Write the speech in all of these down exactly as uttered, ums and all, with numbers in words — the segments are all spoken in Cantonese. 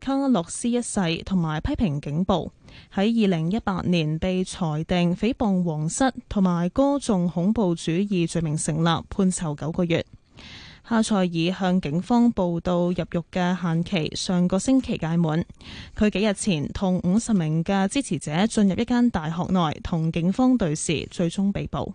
卡洛斯一世同埋批評警暴，喺二零一八年被裁定誹謗皇室同埋歌頌恐怖主義罪名成立，判囚九個月。哈塞爾向警方報到入獄嘅限期上個星期屆滿，佢幾日前同五十名嘅支持者進入一間大學內同警方對峙，最終被捕。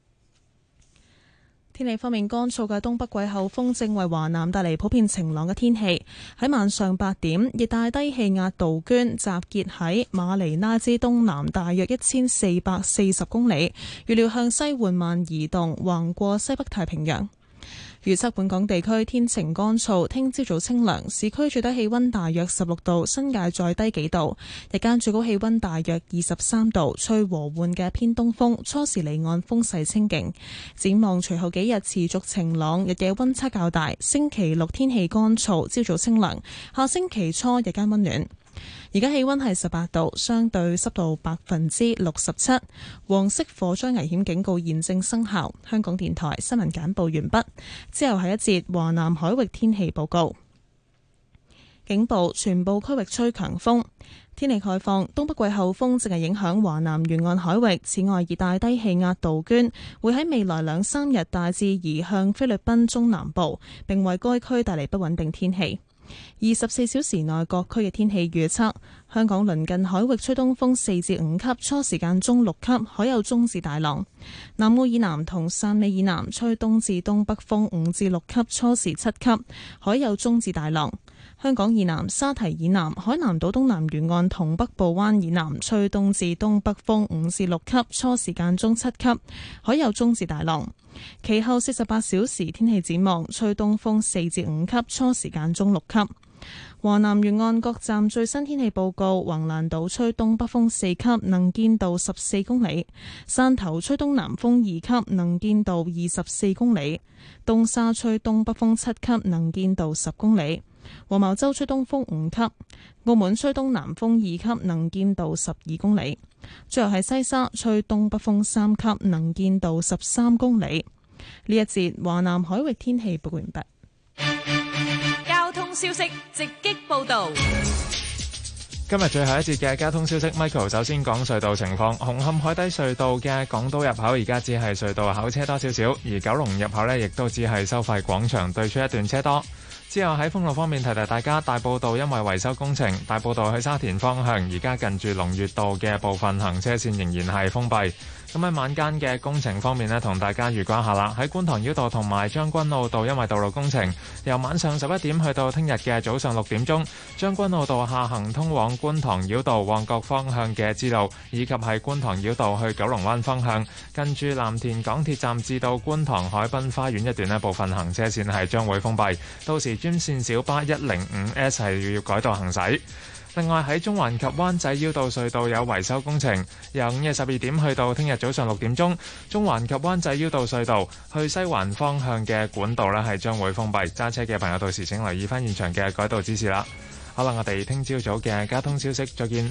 天氣方面，乾燥嘅東北季候風正為華南帶嚟普遍晴朗嘅天氣。喺晚上八點，熱帶低氣壓杜鵑集結喺馬尼拉之東南大約一千四百四十公里，預料向西緩慢移動，橫過西北太平洋。預測本港地區天晴乾燥，聽朝早清涼，市區最低氣溫大約十六度，新界再低幾度。日間最高氣溫大約二十三度，吹和緩嘅偏東風，初時離岸風勢清勁。展望隨後幾日持續晴朗，日夜溫差較大。星期六天氣乾燥，朝早清涼。下星期初日間溫暖。而家氣溫係十八度，相對濕度百分之六十七，黃色火災危險警告現正生效。香港電台新聞簡報完畢，之後係一節華南海域天氣報告。警報，全部區域吹強風。天氣概況，東北季候風正係影響華南沿岸海域。此外，熱帶低氣壓杜鵑會喺未來兩三日大致移向菲律賓中南部，並為該區帶嚟不穩定天氣。二十四小時內各區嘅天氣預測：香港鄰近海域吹東風四至五級，初時間中六級，海有中至大浪；南澳以南同汕尾以南吹東至東北風五至六級，初時七級，海有中至大浪；香港以南沙堤以南、海南島東南沿岸同北部灣以南吹東至東北風五至六級，初時間中七級，海有中至大浪。其後四十八小時天氣展望，吹東風四至五級，初時間中六級。華南沿岸各站最新天氣報告：橫瀾島吹東北風四級，能見度十四公里；汕頭吹東南風二級，能見度二十四公里；東沙吹東北風七級，能見度十公里；黃茅洲吹東風五級；澳門吹東南風二級，能見度十二公里。最後係西沙吹東北風三級，能見度十三公里。呢一節華南海域天氣報告完畢。 交通消息直擊報道。 今日最後一節嘅交通消息 ，Michael 首先講隧道情況。紅磡海底隧道嘅港島入口而家只係隧道口車多少少，而九龍入口呢亦都只係收費廣場對出一段車多。之後喺封路方面提提大家，大埔道因為維修工程，大埔道去沙田方向而家近住龍悅道嘅部分行車線仍然係封閉。咁喺晚間嘅工程方面呢，同大家預告一下啦。喺觀塘繞道同埋將軍澳道，因為道路工程，由晚上十一點去到聽日嘅早上六點鐘，將軍澳道下行通往觀塘繞道旺角方向嘅支路，以及係觀塘繞道去九龍灣方向，近住藍田港鐵站至到觀塘海濱花園一段呢部分行車線係將會封閉，到時專線小巴一零五 S 係要改道行駛。另外喺中環及灣仔繞道隧道有維修工程，由午夜十二點去到聽日早上六點鐘，中環及灣仔繞道隧道去西環方向嘅管道呢係將會封閉，揸車嘅朋友到時請留意翻現場嘅改道指示啦。好啦，我哋聽朝早嘅交通消息再見。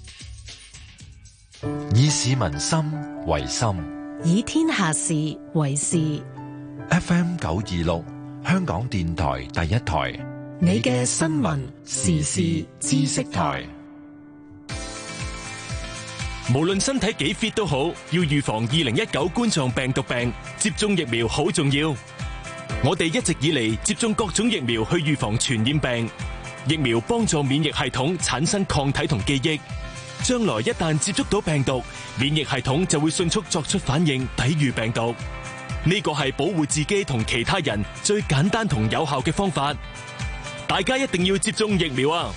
以市民心為心， 以天下事為事。 F M 九二六香港電台第一台， 你嘅新聞時事知識台。 無論身體幾 fit 都好，要預防二零一九冠狀病毒病，接種疫苗好重要。我哋一直以嚟接種各種疫苗去預防傳染病，疫苗幫助免疫系統產生抗體同記憶，將來一旦接觸到病毒，免疫系統就會迅速作出反應，抵禦病毒。呢個係保護自己同其他人最簡單同有效嘅方法。大家一定要接種疫苗啊！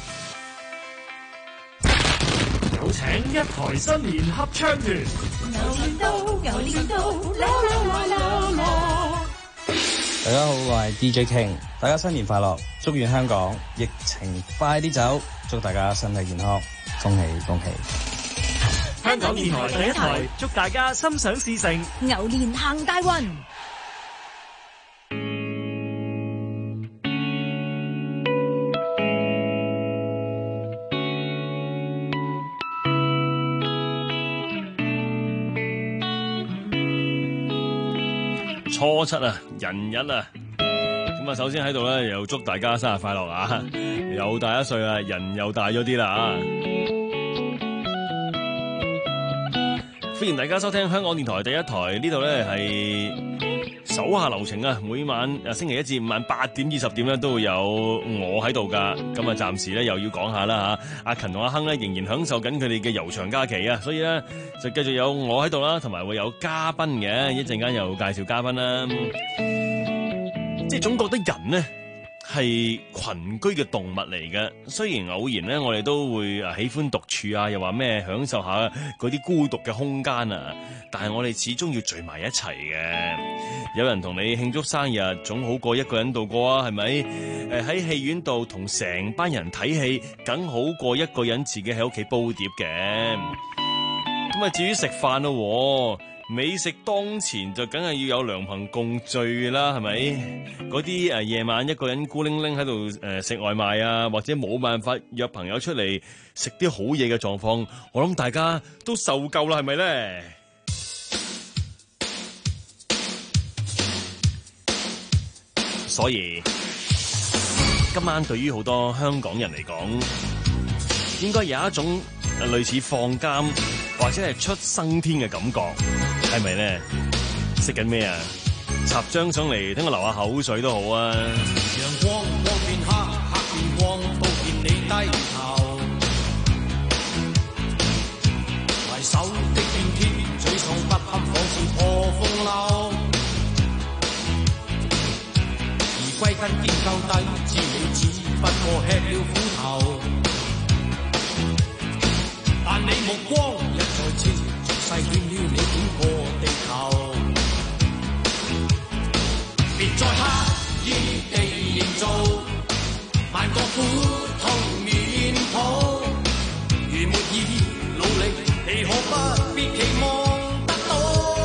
有請一台新年合唱團。牛年到，牛年到，啦啦啦啦！ 大家好，我係 D J King， 大家新年快樂，祝願香港疫情快啲走，祝大家身體健康，恭喜恭喜！ 香港電台第一台，祝大家心想事成， 牛年行大運。 初七啊，人日啊，點咁啊，首先喺度咧，又祝大家生日快樂啊！又大一歲啦，人又大咗啲啦啊！歡迎大家收聽香港電台第一台，呢度咧係手下留情啊！每晚啊星期一至五晚八點至十點咧都會有我喺度噶。咁啊，暫時咧又要講下啦吓，阿勤同阿亨咧仍然享受緊佢哋嘅悠長假期啊，所以咧就繼續有我喺度啦，同埋會有嘉賓嘅，一陣間又介紹嘉賓啦。即係總覺得人呢係群居嘅動物嚟嘅，雖然偶然呢，我哋都會啊喜歡獨處啊，又話咩享受下嗰啲孤獨嘅空間啊，但係我哋始終要聚埋一齊嘅。有人同你慶祝生日，總好過一個人度過啊，係咪？誒喺戲院度同成班人睇戲，梗好過一個人自己喺屋企煲碟嘅。咁啊，至於食飯咯。美食當前就梗係要有良朋共聚啦，係咪？嗰啲誒夜晚一個人孤零零喺度誒食外賣啊，或者冇辦法約朋友出嚟食啲好嘢嘅狀況，我諗大家都受夠啦，係咪咧？所以今晚對於好多香港人嚟講，應該有一種類似放監或者係出生天嘅感覺，係咪咧？食緊咩啊？插張上嚟，等我流下口水都好啊！ 陽光光變黑，黑變光，都見你低頭。為首的天天，沮喪不堪，仿似破風流。而歸根結究底，知你只不過吃了苦頭。但你目光一再切，逐細圈了你整個地球。別再刻意地營造萬個苦痛面譜，如沒意努力，你可不必期望得到。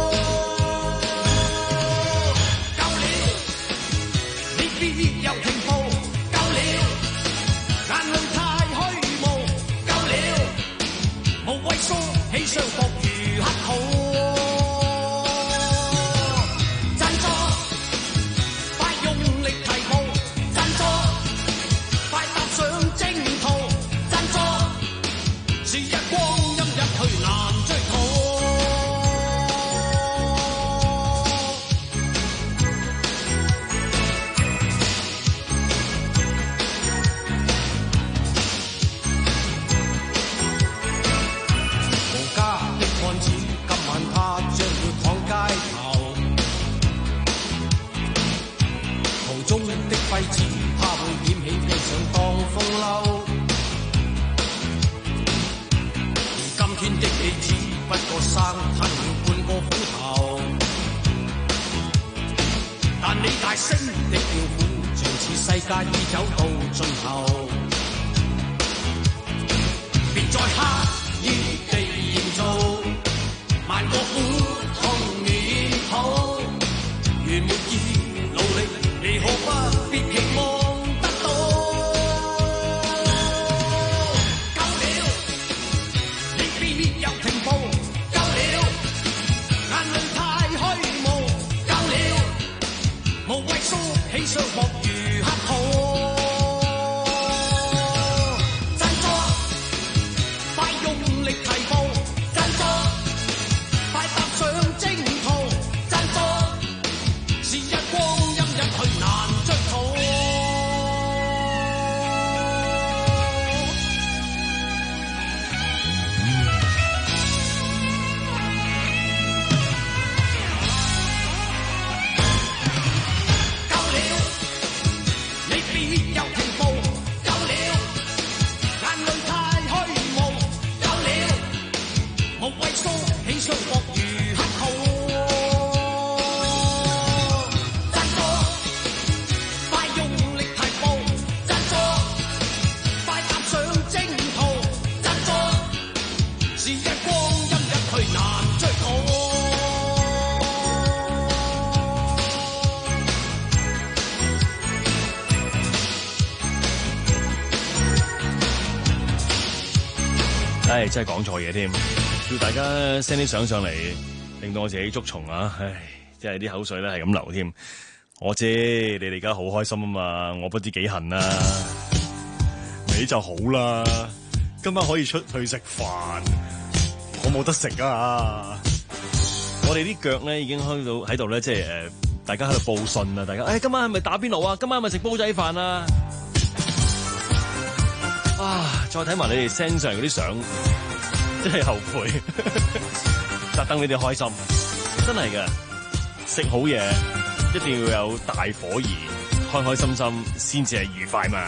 夠了，你別又停步，夠了，眼淚太虛無，夠了，無謂梳起雙膊如乞討。 唉，真係講錯嘢添，叫大家 send 啲相上嚟，令到我自己捉蟲啊！唉，即係啲口水咧係咁流添。 我知你哋而家好開心啊嘛，我不知幾恨啊。你就好啦，今晚可以出去食飯，我冇得食啊！我哋啲腳咧已經開到喺度咧，即係誒、呃，大家喺度報信啊！大家，誒、哎，今晚係咪打邊爐啊？今晚係咪食煲仔飯啊？啊！再睇埋你哋 send 上嗰啲相，真係後悔，特登你哋開心，真係嘅，食好嘢一定要有大火兒，開開心心先至係愉快嘛。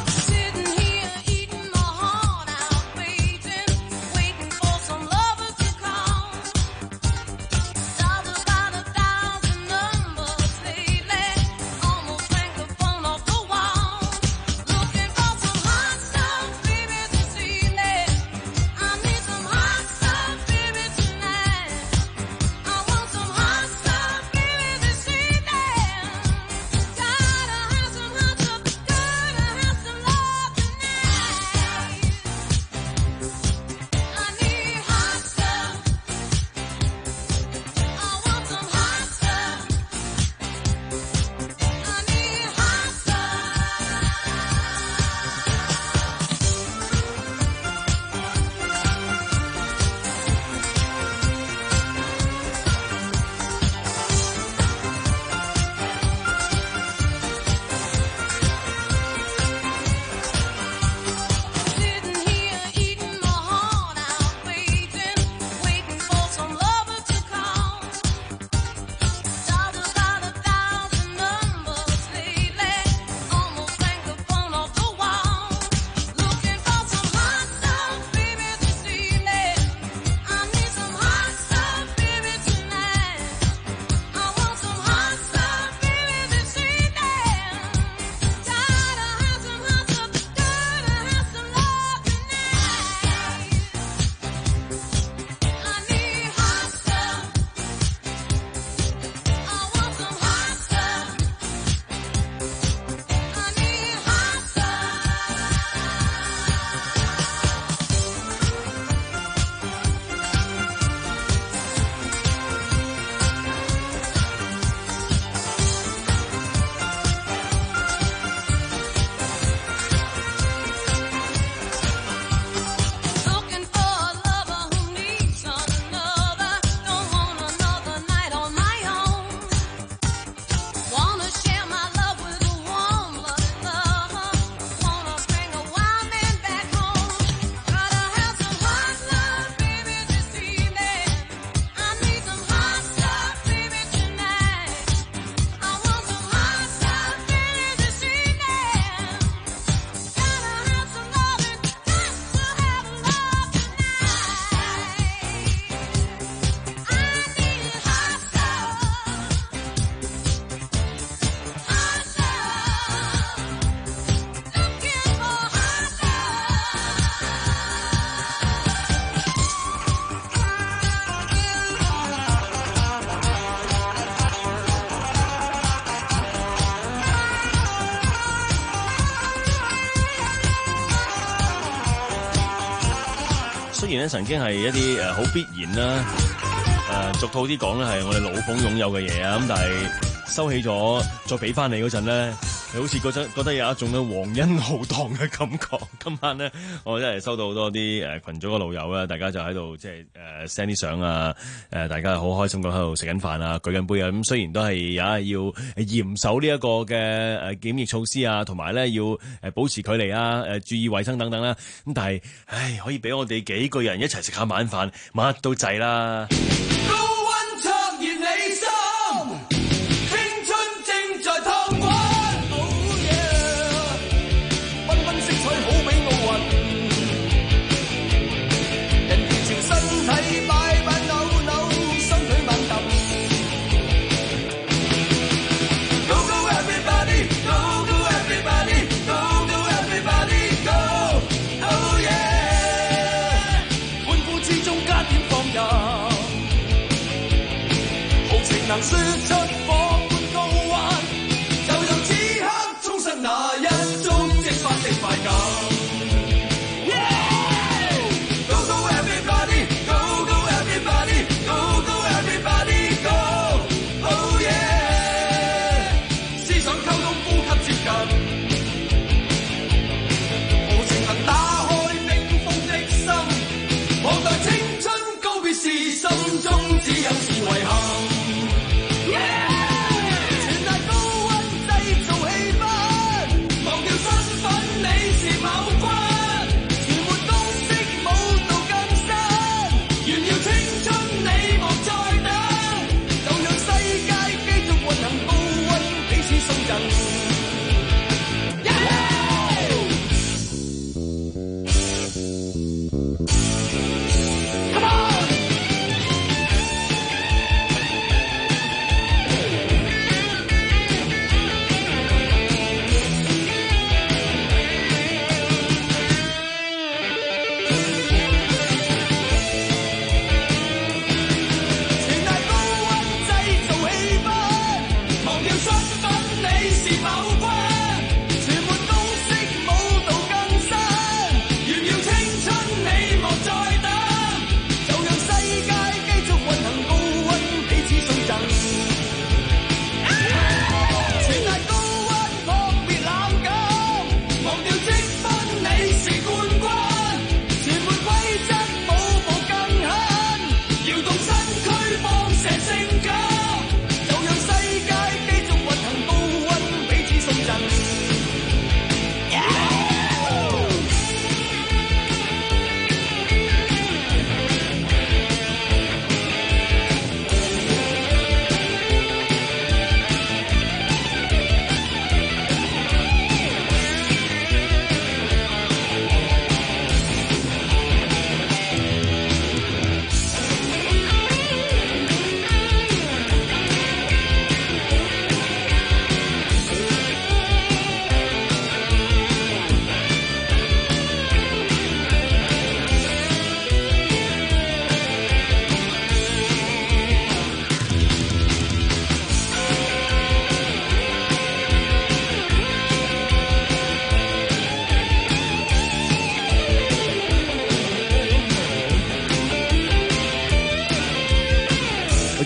雖然咧曾經係一啲誒好必然啦，誒俗套啲講咧係我哋老馮擁有嘅嘢啊，咁但係收起咗再俾翻你嗰陣咧，你好似覺得覺得有一種咧皇恩浩蕩嘅感覺。今晚咧我真係收到好多啲誒群組嘅老友啦，大家就喺度即係誒 send 啲相啊，誒大家好開心咁喺度食緊飯啊，舉緊杯啊，咁雖然都係啊要嚴守呢一個嘅誒檢疫措施啊，同埋咧要誒保持距離啊，誒注意衛生等等啦，咁但係唉可以俾我哋幾個人一齊食下晚飯，乜都滯啦。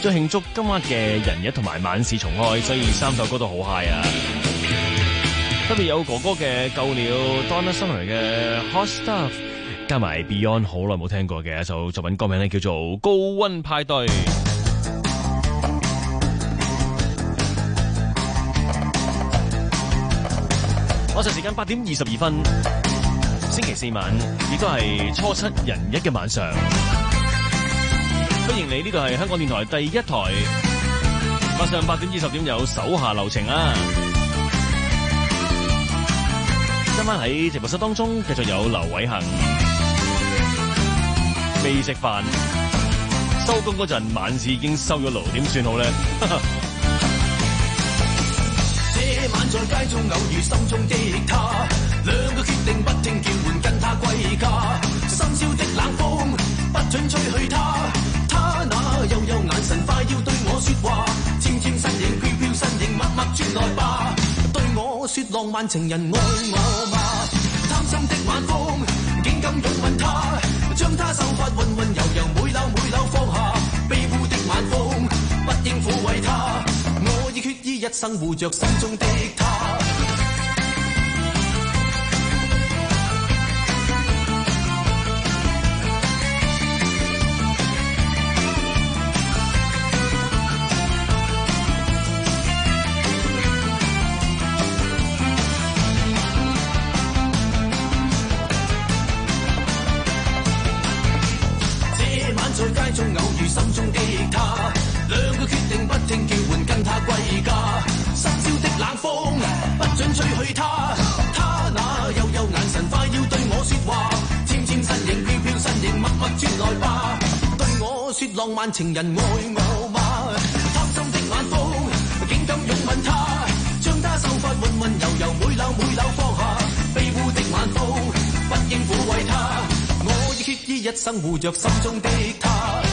咗慶祝今晚嘅人日同埋晚市重開，所以三首歌都好 high 啊！特別有哥哥嘅舊了 Donna Summer 嘅 Hot Stuff， 加埋 Beyond 好耐冇聽過嘅一首作品，歌名咧叫做《高溫派對》。我實時間八點二十二分，星期四晚，亦都係初七人一嘅晚上。歡迎你，呢度係香港電台第一台。晚上八點至十點有手下留情啊！今晚喺直播室當中繼續有劉偉恒。未食飯，收工嗰陣晚市已經收咗爐，點算好咧？ 這晚在街中偶遇心中的他，兩個決定不聽叫喚跟他歸家。深宵的冷風不准吹去他，他那幽幽眼神快要對我說話，纖纖身影飄飄身影默默轉來吧，對我說浪漫情人愛我嗎？貪心的晚風竟敢擁吻他，將他秀髮溫溫柔柔每縷每縷放下，卑污的晚風不應撫慰他，我已決意一生護着心中的他。在街中偶遇心中的他，兩個決定不聽叫喚跟他歸家。深宵的冷風不准吹去他，他那幽幽眼神快要對我說話，纖纖身影飄飄身影默默轉來吧，對我說浪漫情人愛我嗎？貪心的晚風竟敢擁吻他，將他秀髮溫溫柔柔每縷每縷放下，卑污的晚風不應撫慰他，我已決意一生護着心中的他。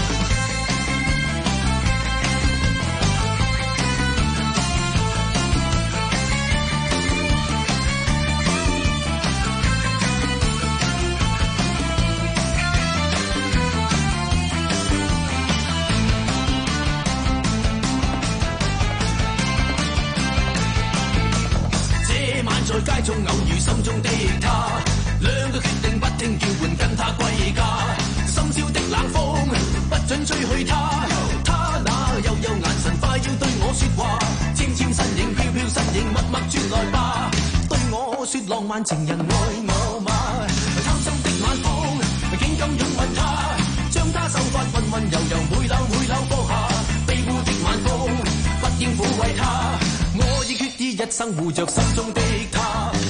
在街中偶遇心中的他，兩個決定不聽叫喚跟他歸家。深宵的冷風不准吹去他，他那幽幽眼神快要對我說話，纖纖身影飄飄身影默默轉來吧，對我說浪漫情人愛我嗎？貪心的晚風竟敢擁吻他，將他秀髮溫溫柔柔每縷每縷放下，卑污的晚風不應撫慰他，我已決意一生護着心中的他。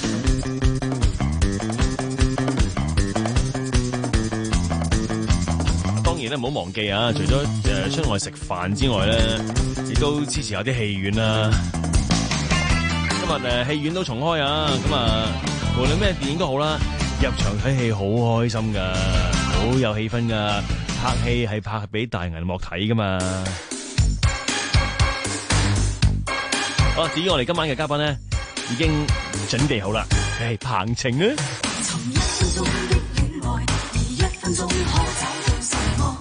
當然咧，唔好忘記啊！除咗誒出外食飯之外咧，亦都支持下啲戲院啦。今日誒戲院都重開啊！咁啊，無論咩電影都好啦，入場睇戲好開心噶，好有氣氛噶。拍戲係拍俾大銀幕睇噶嘛。好，至於我哋今晚嘅嘉賓咧，已經準備好啦，係彭晴啊！ 尋一分鐘的戀愛，而一分鐘可找到什麼？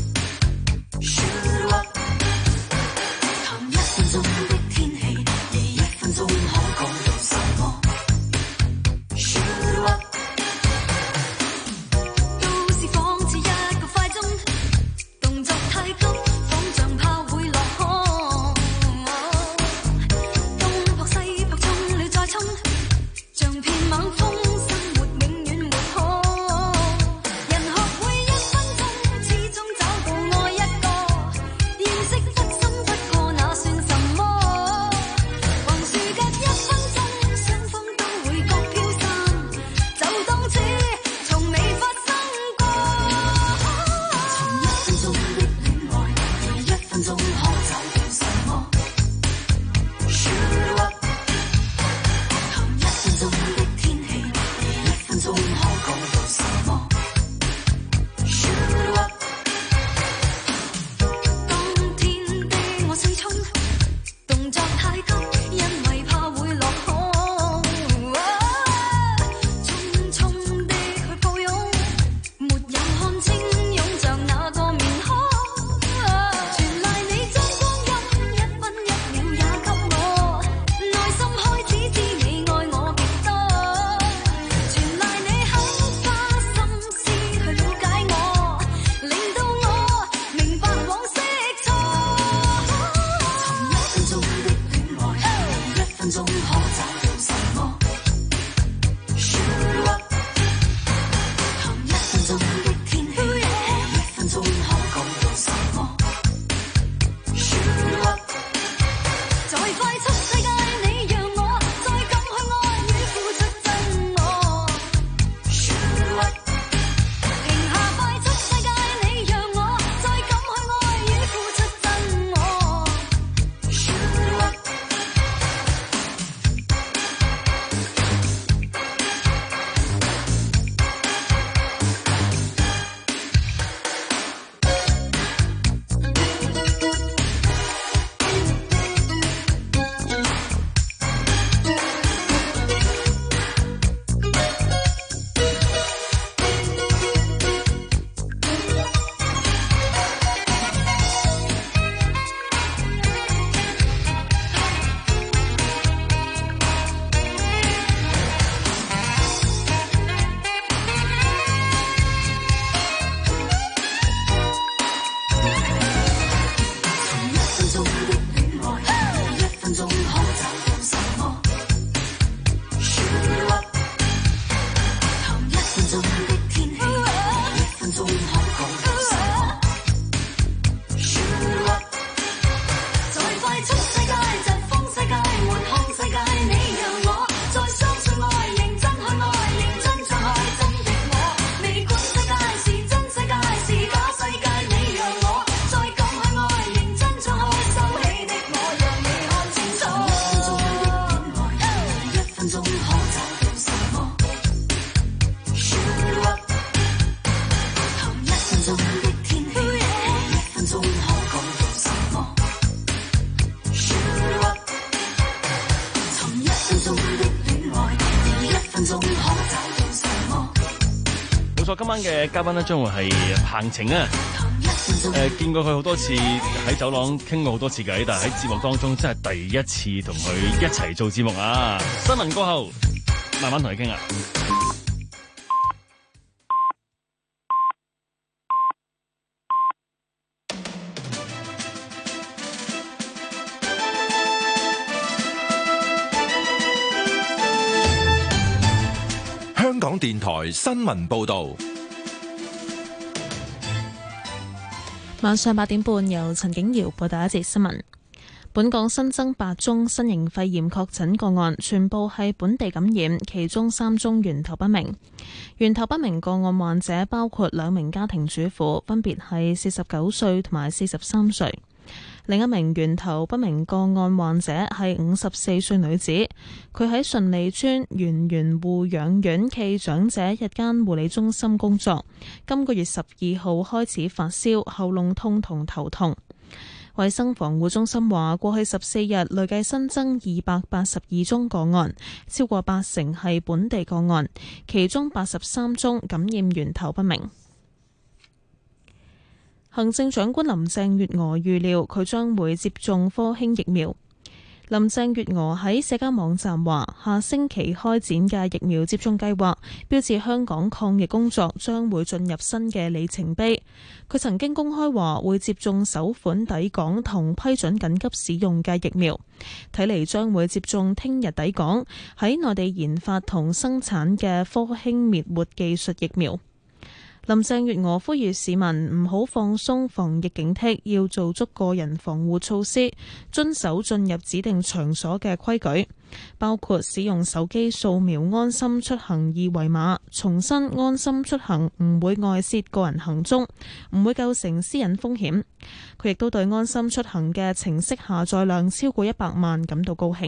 談一分鐘的天氣，而一分鐘可講到什麼？都市仿似一個快鐘，動作太急，仿像怕會落空。東撲西撲衝了再衝，像片猛風，生活錯，今晚嘅嘉賓咧將會係彭晴啊。誒、呃，見過佢好多次喺走廊傾過好多次偈，但係喺節目當中真係第一次同佢一齊做節目啊！新聞過後，慢慢同你傾啊。 香港電台新聞報道。 晚上八點半，由陳景瑤報道一節新聞。本港新增八宗新型肺炎確診個案，全部係本地感染，其中三宗源頭不明。源頭不明個案患者包括兩名家庭主婦，分別係四十九歲同埋四十三歲。另一名源頭不明個案患者係五十四歲女子，佢喺順利邨圓圓護養院暨長者日間護理中心工作，今個月十二號開始發燒、喉嚨痛同頭痛。衛生防護中心話，過去十四日累計新增二百八十二宗個案，超過八成係本地個案，其中八十三宗感染源頭不明。行政長官林鄭月娥預料佢將會接種科興疫苗。林鄭月娥喺社交網站話，下星期開展嘅疫苗接種計劃，標誌香港抗疫工作將會進入新嘅里程碑。佢曾經公開話會接種首款抵港同批准緊急使用嘅疫苗，睇嚟將會接種聽日抵港喺內地研發同生產嘅科興滅活技術疫苗。林鄭月娥呼籲市民唔好放鬆防疫警惕，要做足個人防護措施，遵守進入指定場所嘅規矩，包括使用手機掃描安心出行二維碼。重申安心出行唔會外泄個人行蹤，唔會構成私隱風險。佢亦都對安心出行嘅程式下載量超過一百萬感到高興。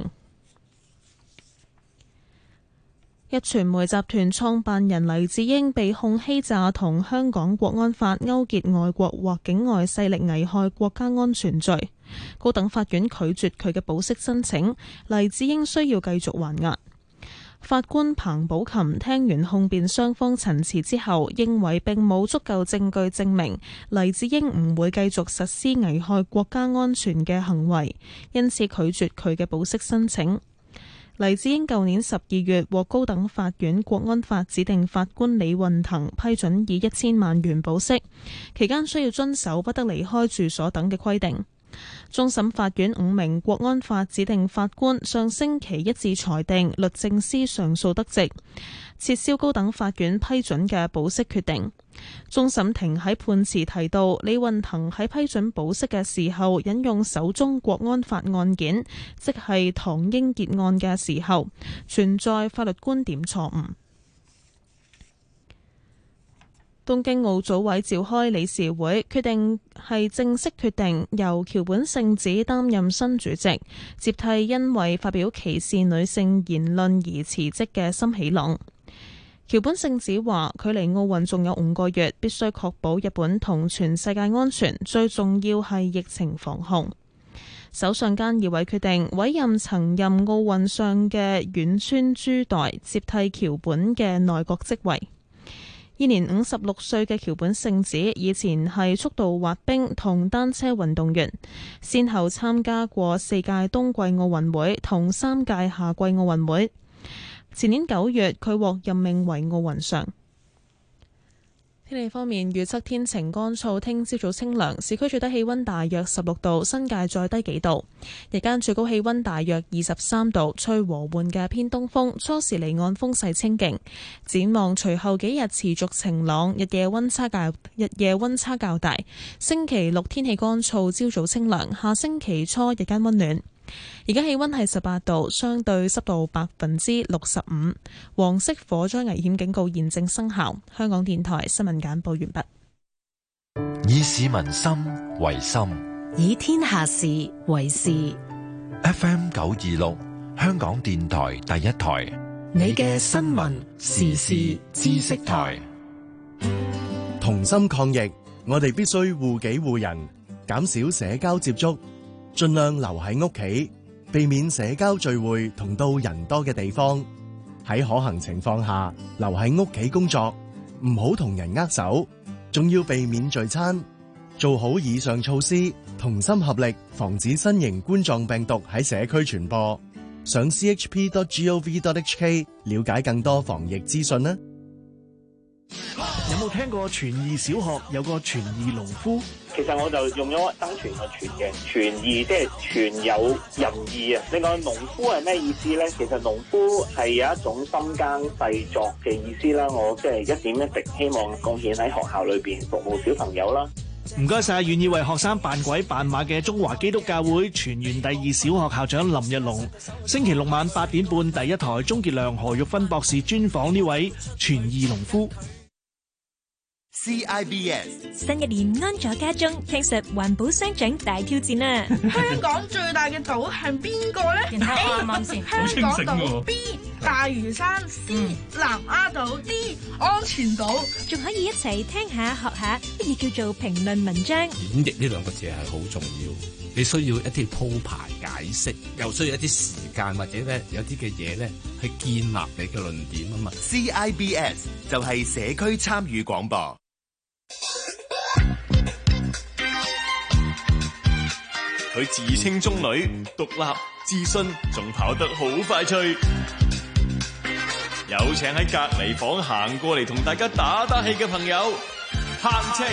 壹傳媒集團創辦人黎智英被控欺詐同香港國安法勾結外國或境外勢力危害國家安全罪，高等法院拒絕佢嘅保釋申請，黎智英需要繼續還押。法官彭寶琴聽完控辯雙方陳詞之後，認為並冇足夠證據證明黎智英唔會繼續實施危害國家安全嘅行為，因此拒絕佢嘅保釋申請。黎智英舊年十二月獲高等法院國安法指定法官李運騰批准以一千萬元保釋，期間需要遵守不得離開住所等嘅規定。終審法院五名國安法指定法官上星期一致裁定律政司上訴得直，撤銷高等法院批准嘅保釋決定。終審庭喺判詞提到，李運騰喺批准保釋嘅時候引用首宗國安法案件，即係唐英傑案嘅時候，存在法律觀點錯誤。東京奧組委召開理事會，決定係正式決定由橋本聖子擔任新主席，接替因為發表歧視女性言論而辭職嘅森喜朗。橋本聖子話：距離奧運仲有五個月，必須確保日本同全世界安全，最重要係疫情防控。首相菅義偉決定委任曾任奧運相嘅遠川珠代接替橋本嘅內閣職位。現年五十六歲嘅橋本聖子以前係速度滑冰同單車運動員，先後參加過四屆冬季奧運會同三屆夏季奧運會。前年九月，佢獲任命為奧運相。天氣方面，預測天晴乾燥，聽朝早清涼，市區最低氣溫大約十六度，新界再低幾度。日間最高氣溫大約二十三度，吹和緩嘅偏東風，初時離岸風勢清勁。展望隨後幾日持續晴朗，日夜溫差較日夜溫差較大。星期六天氣乾燥，朝早清涼，下星期初日間溫暖。而家氣溫係十八度，相對濕度百分之六十五，黃色火災危險警告現正生效。香港電台新聞簡報完畢。 以市民心為心， 以天下事為事。 F M 九二六，香港電台第一台， 你嘅新聞時事知識台。 同心抗疫，我哋必須護己護人，減少社交接觸，盡量留喺屋企，避免社交聚會同到人多嘅地方。喺可行情況下，留喺屋企工作， 唔好同人握手，仲要避免聚餐。做好以上措施，同心合力，防止新型冠狀病毒喺社區傳播。上 c h p dot gov dot h k 了解更多防疫資訊啦。 有冇聽過傳義小學有個傳義農夫？ 其實我就用咗生存個傳嘅傳義，即係傳有仁義啊。另外農夫係咩意思咧？其實農夫係有一種深耕細作嘅意思啦。我即係一點一滴希望貢獻喺學校裏邊服務小朋友啦。 唔該晒，願意為學生扮鬼扮馬嘅中華基督教會全園第二小學校長林日龍，星期六晚八點半第一台鍾傑良、何玉芬博士專訪呢位傳義農夫。 C I B S 新一年安坐家中，聽實環保雙掌大挑戰啊！ 香港最大嘅島係邊個咧？ 睇下啱啱先。 香港島 B 大嶼山 C 南丫島 D 安全島， 仲可以一齊聽下學下乜嘢叫做評論文章。 演繹呢兩個字係好重要，你需要一啲鋪排解釋，又需要一啲時間或者咧有啲嘅嘢咧去建立你嘅論點啊嘛。 C I B S 就係社區參與廣播。 佢自稱中女，獨立自信，仲跑得好快脆。有請喺隔離房行過嚟同大家打打氣嘅朋友，閒情。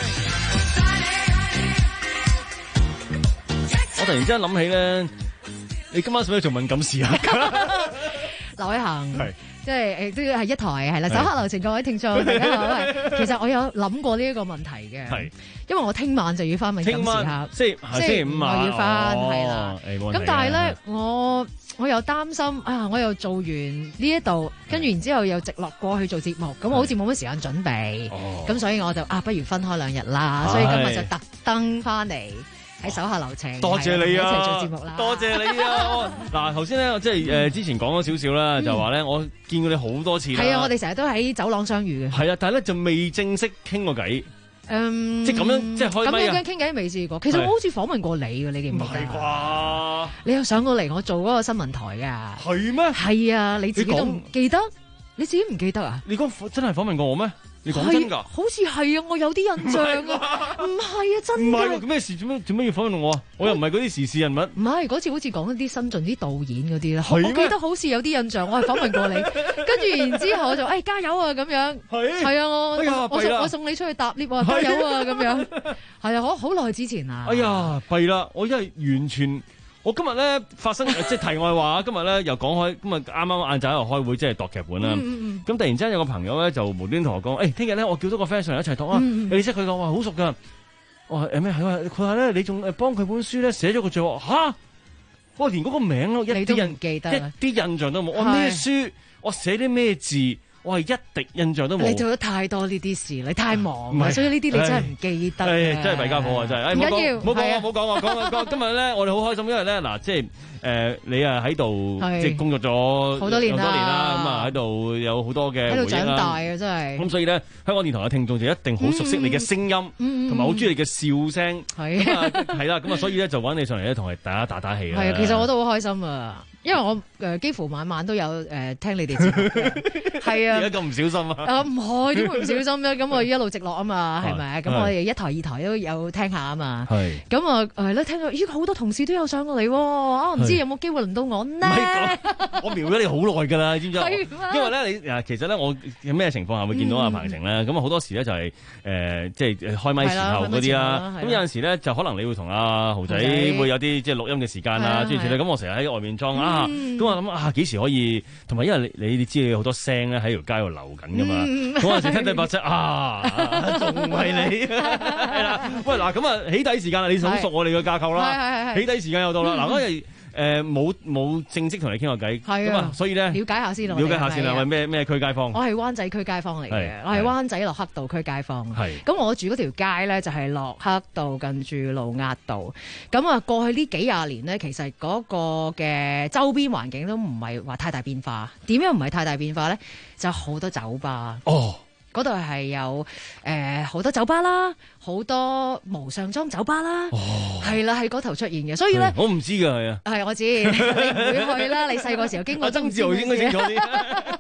我突然之間諗起咧，你今晚使唔使做敏感事啊？ 劉偉恒，即係誒都要係一台係啦。手下留情，各位聽眾大家好。其實我有諗過呢一個問題嘅，因為我聽晚就要翻敏感時刻， 即係星期五晚我要翻係啦。咁但係咧，我我又擔心啊，我又做完呢一度，跟住然之後又直落過去做節目，咁我好似冇乜時間準備，咁所以我就啊，不如分開兩日啦。所以今日就特登翻嚟。喺手下留情， 多謝你啊！ 一齊做節目啦， 多謝你啊！嗱，頭先咧，即係誒，之前講咗少少啦，就話咧，我見過你好多次啦。 係啊，我哋成日都喺走廊相遇嘅。 係啊，但係咧就未正式傾過偈。 嗯， 即係咁樣，即係開咪啊！ 咁樣傾偈未試過。其實我好似訪問過你嘅，你記唔記得？ 唔係啩？ 你有上過嚟我做嗰個新聞台㗎？ 係咩？ 係啊，你自己都唔記得？你自己唔記得啊？ 你講真係訪問過我咩？你講真㗎？ 好似係啊，我有啲印象啊。唔係啊，真㗎。 唔係喎，咩事？做咩做咩要訪問我啊？我又唔係嗰啲時事人物。 唔係嗰次好似講一啲新晉啲導演嗰啲啦。我記得好似有啲印象，我係訪問過你。跟住然之後我就誒加油啊咁樣。係。係啊，我我送我送你出去搭 lift 啊，加油啊咁樣。係啊，好好耐之前啊。 哎呀，弊啦！我因為完全。我今日咧發生即係題外話，今日咧又講開，今日啱啱晏晝喺度開會，即係度劇本啦。咁、嗯嗯、突然之間有個朋友咧就無端同我講：，誒、欸，聽日咧我叫咗個 friend 上嚟一齊讀啊！嗯、你識佢講話好熟噶。我話誒咩？佢話佢話咧，你仲誒幫佢本書咧寫咗個序喎。吓！我連嗰個名咯，一啲印記得，一啲印象都冇。我咩書？我寫啲咩字？我係一滴印象都冇。 你做咗太多呢啲事，你太忙啦，所以呢啲你真係唔記得。 係真係弊家伙啊！真係。唔緊要，唔好講我，唔好講我，講講今日咧，我哋好開心，因為咧嗱，即係誒你啊喺度即係工作咗好多年啦， 好多年啦，咁啊喺度有好多嘅喺度長大啊，真係。 咁所以咧，香港電台嘅聽眾就一定好熟悉你嘅聲音，同埋好中意你嘅笑聲。係咁啊，係啦，咁啊，所以咧就揾你上嚟咧，同我哋大家打打氣啦。 係啊，其實我都好開心啊。因為我誒幾乎晚晚都有誒聽你哋節目嘅，係啊， 而家咁唔小心啊？ 啊唔係，點會唔小心咧？咁我一路直落啊嘛，係咪？咁我哋一台二台都有聽下啊嘛。係。咁啊係咧，聽到咦好多同事都有上過嚟喎，啊唔知有冇機會輪到我呢？ 我瞄咗你好耐㗎啦，知唔知？因為咧你其實咧我有咩情況下會見到阿彭程咧？咁啊好多時咧就係誒即係開咪時候嗰啲啦。咁有陣時咧就可能你會同阿豪仔會有啲即係錄音嘅時間啊，諸如此類。咁我成日喺外面裝啊。咁我諗啊，幾時可以？同埋因為你你知你有好多聲咧喺條街度流緊噶嘛，嗰陣時聽第八隻啊，仲係你係啦。喂嗱，咁啊起底時間啦，你好熟我哋嘅架構啦，起底時間又到啦。嗱嗰日誒冇冇正式同你傾過偈，咁啊，所以咧了解下先， 了解下先啦。喂，咩咩區街坊？ 我係灣仔區街坊嚟嘅，我係灣仔駱克道區街坊。係咁，我住嗰條街咧就係駱克道近住盧押道。咁啊，過去呢幾廿年咧，其實嗰個嘅周邊環境都唔係話太大變化。點樣唔係太大變化咧？就好多酒吧。哦。嗰度係有誒好多酒吧啦，好多無上裝酒吧啦，係啦喺嗰頭出現嘅，所以咧我唔知㗎係啊， 係我知你唔會去啦，你細個時候經過曾志豪應該清楚啲，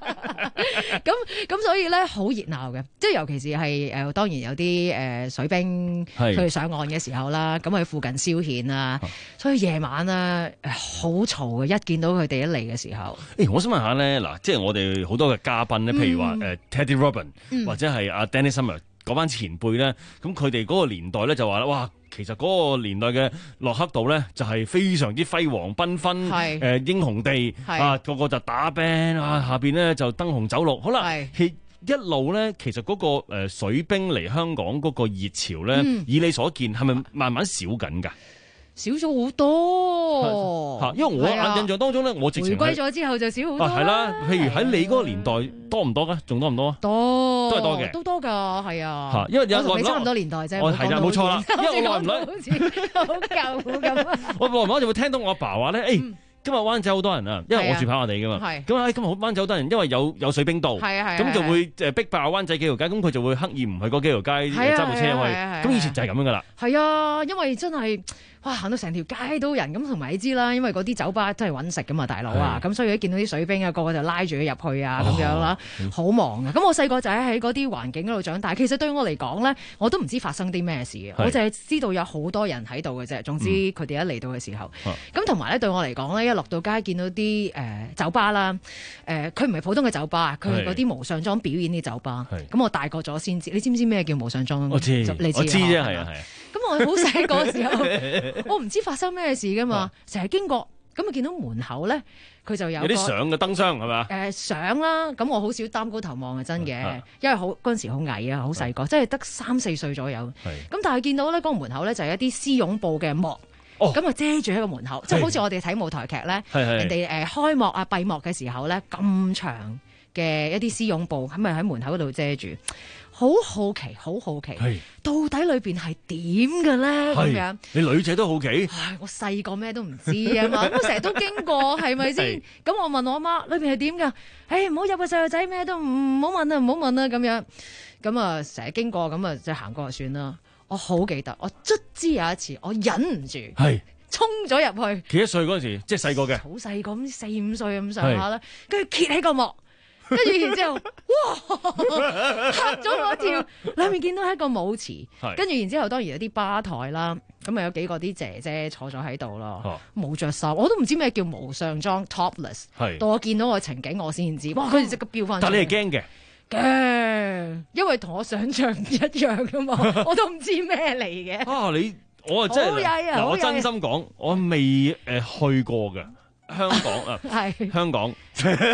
咁咁所以咧好熱鬧嘅，即係尤其是係誒、呃、當然有啲誒、呃、水兵佢哋上岸嘅時候啦，咁喺附近消遣啊，所以夜晚啊好嘈嘅，一見到佢哋一嚟嘅時候。 誒、欸，我想問下咧，嗱，即係我哋好多嘅嘉賓咧，譬如話誒、嗯、Teddy Robin、嗯、或者係阿 Danny Summer 嗰班前輩咧，咁佢哋嗰個年代咧就話啦，哇！其實嗰個年代嘅洛克道咧，就係非常之輝煌繽紛，誒、呃、英雄地啊，個個就打 band 啊，下邊咧就燈紅酒綠。好啦，係一路咧，其實嗰個誒水兵嚟香港嗰個熱潮咧、嗯，以你所見係咪慢慢少緊㗎？ 少咗好多嚇，因為我印象當中咧，我直情回歸咗之後就少好多。 係啦，譬如喺你嗰個年代多唔多㗎？仲多唔多啊？ 多， 都係多嘅， 都多㗎，係啊。 嚇，因為有我同你差唔多年代啫。 我係啊，冇錯啦。因為我耐唔耐好似好舊咁。 我耐唔耐就會聽到我阿爸話咧，誒。今日灣仔好多人啊，因為我住跑馬地噶嘛，咁啊今日好灣仔好多人，因為有有水兵道，咁就會誒逼爆灣仔幾條街，咁佢就會刻意唔去嗰幾條街揸部車去，咁以前就係咁樣噶啦。 係啊，因為真係哇行到成條街都人，咁同埋你知啦，因為嗰啲酒吧真係揾食噶嘛，大佬啊，咁所以一見到啲水兵啊，個個就拉住佢入去啊，咁樣啦，好忙啊。咁我細個就喺嗰啲環境嗰度長大，其實對我嚟講咧，我都唔知發生啲咩事嘅，我就係知道有好多人喺度嘅啫。總之佢哋一嚟到嘅時候，咁同埋咧對我嚟講咧，一落到街見到啲誒、呃、酒吧啦，誒佢唔係普通嘅酒吧，佢係嗰啲無上裝表演啲酒吧。咁我大個咗先知，你知唔知咩叫無上裝？ 我知，你知我知啫，係啊係啊。 咁我好細個時候，我唔知發生咩事噶嘛，成日經過，咁啊見到門口咧，佢就有有啲相嘅燈箱係嘛？ 誒相啦，咁我好少擔高頭望係真嘅，因為好嗰陣時好矮啊，好細個，即係得三四歲左右。咁但係見到咧，嗰個門口咧就係一啲絲絨布嘅幕。咁、哦、啊遮住喺個門口，即係好似我哋睇舞台劇咧，人哋誒開幕啊閉幕嘅時候咧，咁長嘅一啲絲絨布，咁咪喺門口嗰度遮住。好好奇，好好奇，到底裏邊係點嘅咧？咁樣， 你女仔都好奇？ 唉，我細個咩都唔知啊嘛，咁我成日都經過，係咪先？咁我問我媽，裏邊係點㗎？誒，唔好入個細路仔，咩都唔好問啊，唔好問啊，咁樣。咁啊，成日經過，咁啊，即係行過就算啦。我好記得，我卒之有一次，我忍唔住，係衝咗入去。 幾多歲嗰陣時？即係細個嘅。 好細個咁，四五歲咁上下啦。跟住揭起個幕，跟住然之後，哇！嚇咗我一跳。裏面見到係一個舞池，跟住然之後當然有啲吧台啦。咁啊有幾個啲姐姐坐咗喺度咯，冇着衫，我都唔知咩叫無上裝 topless。到我見到個情景，我先知。哇！佢哋即刻飆翻。 但你係驚嘅。 驚，因為同我想象唔一樣噶嘛，我都唔知咩嚟嘅。 啊，你我啊真係嗱，我真心講，我未誒、呃、去過嘅香港啊，係香港，唔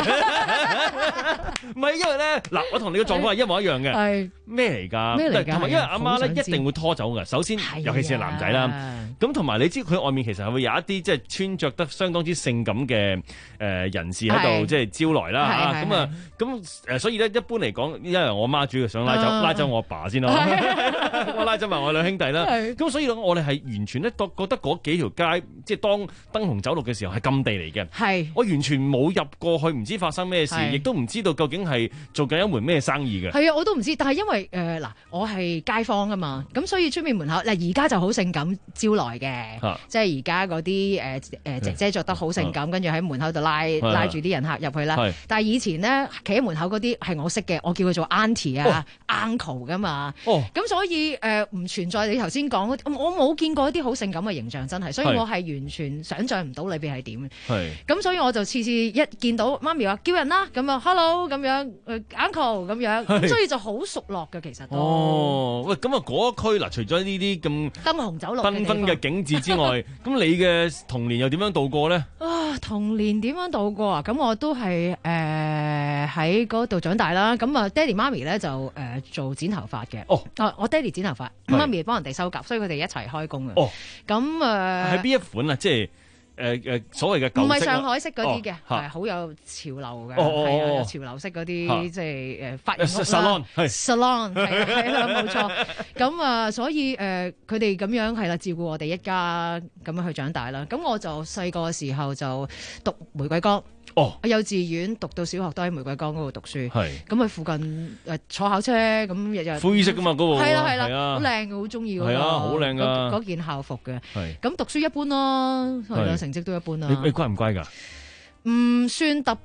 係因為咧嗱，我同你嘅狀況係一模一樣嘅，係咩嚟㗎？咩嚟㗎？同埋因為阿媽咧一定會拖走嘅，首先尤其是係男仔啦。咁同埋你知佢外面其實係會有一啲即係穿着得相當之性感嘅誒人士喺度即係招來啦嚇，咁啊咁誒，所以咧一般嚟講，因為我媽主要想拉走、啊、拉走我阿爸先咯，我拉走埋我兩兄弟啦。咁所以我哋係完全咧覺覺得嗰幾條街即係當燈紅酒綠嘅時候係禁地嚟嘅。係我完全冇入過去，唔知發生咩事，亦都唔知道究竟係做緊一門咩生意嘅。係啊，我都唔知，但係因為誒嗱、呃，我係街坊啊嘛，咁所以出面門口嗱而家就好性感招來嘅、啊，即係而家嗰啲誒誒姐姐着得好性感，跟住喺門口度拉拉住啲人客入去啦。但係以前咧企喺門口嗰啲係我識嘅，我叫佢做 auntie 啊、哦、uncle 噶嘛。哦，咁所以誒唔、呃、存在你頭先講，我冇見過一啲好性感嘅形象，真係，所以我係完全想像唔到裏邊係點。係。咁所以我就次次一見到媽咪話叫人啦，咁啊 hello 咁樣、呃、uncle 咁樣，咁所以就好熟絡嘅其實都。哦，喂，咁啊嗰區嗱，除咗呢啲咁燈紅酒綠繽紛嘅景緻之外，咁你嘅童年又點樣度過咧？啊，童年點樣度過啊？咁我都係誒喺嗰度長大啦。咁啊，爹哋媽咪咧就誒、呃、做剪頭髮嘅。哦，啊，我爹哋剪頭髮，媽咪幫人哋修甲，所以佢哋一齊開工嘅。哦，咁誒喺邊一款啊？即係。誒誒，所謂嘅舊式唔係上海式嗰啲嘅，係好有潮流嘅，係啊，有潮流式嗰啲即係誒髮型屋啦 salon 係係啦，冇錯。咁啊，所以誒佢哋咁樣係啦，照顧我哋一家咁樣去長大啦。咁我就細個嘅時候就讀玫瑰崗。哦，幼稚園讀到小學都喺玫瑰崗嗰度讀書，係咁喺附近誒坐考車咁日日灰色噶嘛嗰個，係啦係啦，好靚嘅，好中意嗰個，係啊，好靚噶嗰件校服嘅，係咁讀書一般咯，係啦，成績都一般啦。你你乖唔乖噶？唔算特別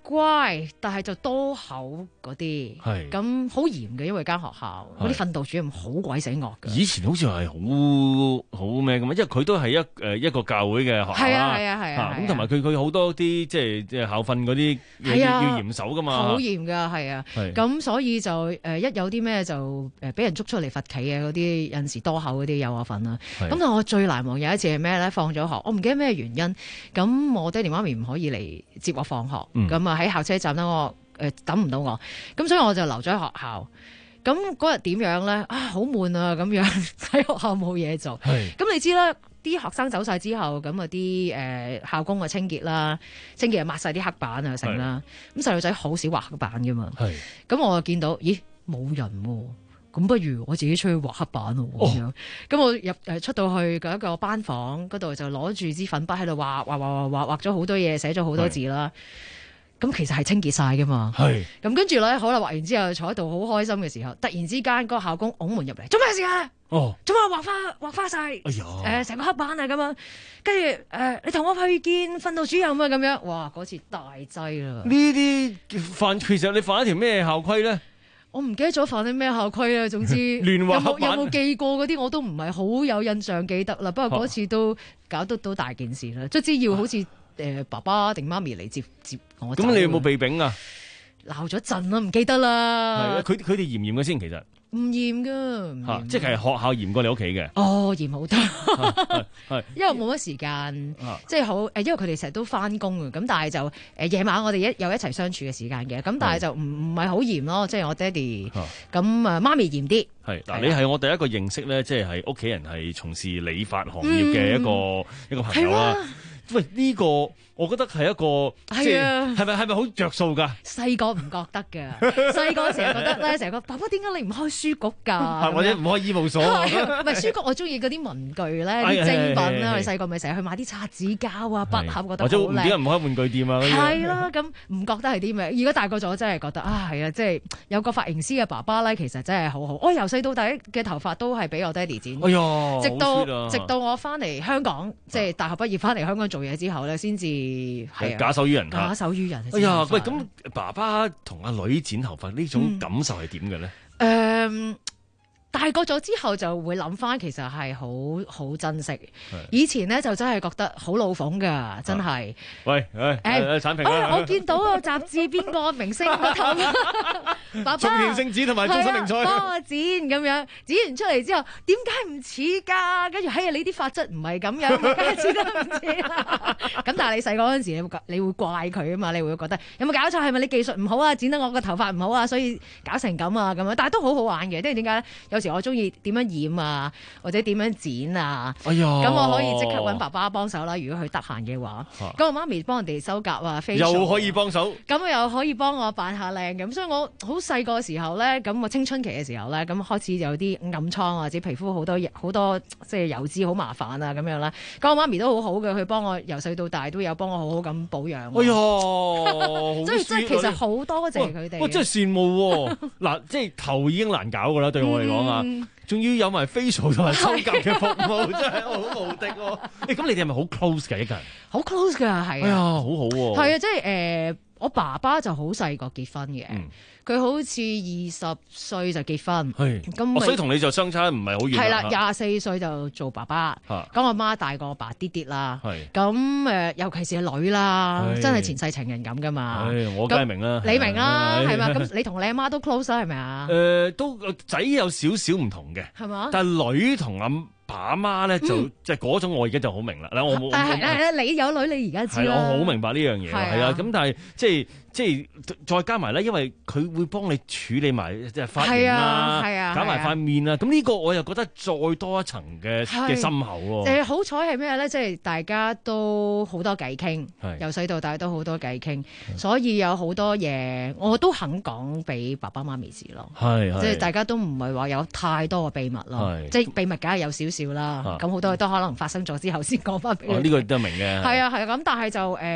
乖，但係就多口嗰啲， 係咁好嚴嘅，因為間學校嗰啲訓導主任好鬼死惡嘅。 以前好似係好好咩咁啊，因為佢都係一誒一個教會嘅學校係啊係啊係啊， 咁同埋佢佢好多啲即係即係校訓嗰啲要要嚴守噶嘛， 好嚴噶係啊，咁所以就誒一有啲咩就誒俾人捉出嚟罰企嘅嗰啲，有陣時多口嗰啲有我份啦。咁但係我最難忘有一次係咩咧？放咗學，我唔記得咩原因，咁我爹哋媽咪唔可以嚟接我放學，咁啊喺校車站咧我誒等唔到我，咁所以我就留咗喺學校。咁嗰日點樣咧？啊好悶啊咁樣喺學校冇嘢做。咁你知啦，啲學生走晒之後，咁啊啲誒校工啊清潔啦，清潔啊抹晒啲黑板啊成啦。咁細路仔好少畫黑板噶嘛。咁我就見到，咦冇人喎、啊。咁不如我自己出去畫黑板咯咁樣，咁、哦、我入誒出到去嗰一個班房嗰度就攞住支粉筆喺度畫畫畫畫畫畫咗好多嘢，寫咗好多字啦。咁其實係清潔晒噶嘛。係。咁跟住咧，好啦，畫完之後坐喺度好開心嘅時候，突然之間嗰個校工拱門入嚟，做咩事啊？哦。做咩畫花畫花晒？哎呀！誒，成個黑板啊咁樣，跟住誒，你同我去見訓導主任啊咁樣。哇！嗰次大劑啦。呢啲犯其實你犯一條咩校規咧？ 我唔記得咗犯啲咩校規啦，總之亂畫黑板有冇記過嗰啲我都唔係好有印象記得啦。不過嗰次都搞得到大件事啦，卒之要好似誒爸爸定媽咪嚟接接我。 咁你有冇被丙啊？ 鬧咗陣啦，唔記得啦。 係啊，佢佢哋嚴唔嚴嘅先？其實唔嚴噶， 嚇，即係學校嚴過你屋企嘅。 哦，嚴好多， 係因為冇乜時間，即係好誒，因為佢哋成日都翻工啊，咁但係就誒夜晚我哋一有一齊相處嘅時間嘅，咁但係就唔唔係好嚴咯，即係我爹哋咁啊媽咪嚴啲。 係嗱，你係我第一個認識咧，即係係屋企人係從事理髮行業嘅一個、嗯、一個朋友啦。喂，呢、這個我覺得係一個，即係係咪係咪好着數㗎？ 細個唔覺得㗎，細個成日覺得咧，成日個爸爸點解你唔開書局㗎？ 或者唔開醫務所？唔係書局，我中意嗰啲文具咧，啲精品啦。我哋細個咪成日去買啲擦紙膠啊、筆盒，覺得好靚。或者點解唔開玩具店啊？係啦，咁唔覺得係啲咩？而家大個咗，真係覺得啊，係啊，即係有個髮型師嘅爸爸咧，其實真係好好。我由細到大嘅頭髮都係俾我爹哋剪。 哎呀， 直到直到我翻嚟香港，即係大學畢業翻嚟香港做嘢之後咧，先至係假手於人， 假手於人。 哎呀，喂，咁爸爸同阿女剪頭髮呢種感受係點嘅咧？誒、 嗯。大個咗之後就會諗翻，其實係好好珍惜。以前咧就真係覺得好老諷㗎，真係。喂，誒誒，產評啊！我見到個雜誌邊個明星個頭，爸爸松田聖子同埋中森明菜幫我剪咁樣，剪完出嚟之後，點解唔似㗎？跟住嘿呀，你啲髮質唔係咁樣，梗係剪得唔似啦。咁但係你細個嗰陣時，你會你會怪佢啊嘛，你會覺得有冇搞錯？係咪你技術唔好啊？剪得我個頭髮唔好啊，所以搞成咁啊咁樣。但係都好好玩嘅，即係點解咧？有時我中意點樣染啊，或者點樣剪啊，咁、哎、我可以即刻揾爸爸幫手啦。如果佢得閒嘅話，咁、啊、我媽咪幫人哋修甲啊， 又可以幫手， 咁又可以幫我扮下靚咁。所以我好細個時候咧，咁我青春期嘅時候咧，咁開始有啲暗瘡或者皮膚好多好多即係油脂好麻煩啊咁樣啦。咁我媽咪都好好嘅，佢幫我由細到大都有幫我好好咁保養。哎呀，即係即係其實好多謝佢哋。 哇，真係羨慕喎！嗱，即係頭已經難搞噶啦，對我嚟講啊。嗯仲要有埋 facial 同埋修甲嘅服務，真係好無敵喎！誒，咁你哋係咪好 close 㗎？一家人好 close 㗎，係啊， 哎呀，好好喎！ 係啊，即係誒，我爸爸就好細個結婚嘅。嗯佢好似二十歲就結婚，咁、哦、 所以同你就相差唔係好遠。 係啦，廿四歲就做爸爸，咁我媽大過我爸啲啲啦。咁誒，尤其是係女啦，真係前世情人咁噶嘛。 我梗係明啦， 你明啦，係嘛？咁你同你阿媽都 close 啦，係咪啊？誒、 呃，都仔有少少唔同嘅，係嘛？但係女同阿爸阿媽咧就即係嗰種，我而家就好明啦。嗱，我冇係係你有女，你而家知啦。 我好明白呢樣嘢，係啊。咁但係即係即係再加埋咧，因為佢會幫你處理埋即係髮型啦，搞埋塊面啊。咁呢個我又覺得再多一層嘅嘅深厚喎。 誒，好彩係咩咧？即係大家都好多偈傾，由細到大都好多偈傾，所以有好多嘢我都肯講俾爸爸媽咪知咯。係即係大家都唔係話有太多嘅秘密咯。即係秘密梗係有少少啦。咁好多嘢都可能發生咗之後先講翻俾你。 呢個都明嘅。 係啊係啊，咁但係就誒。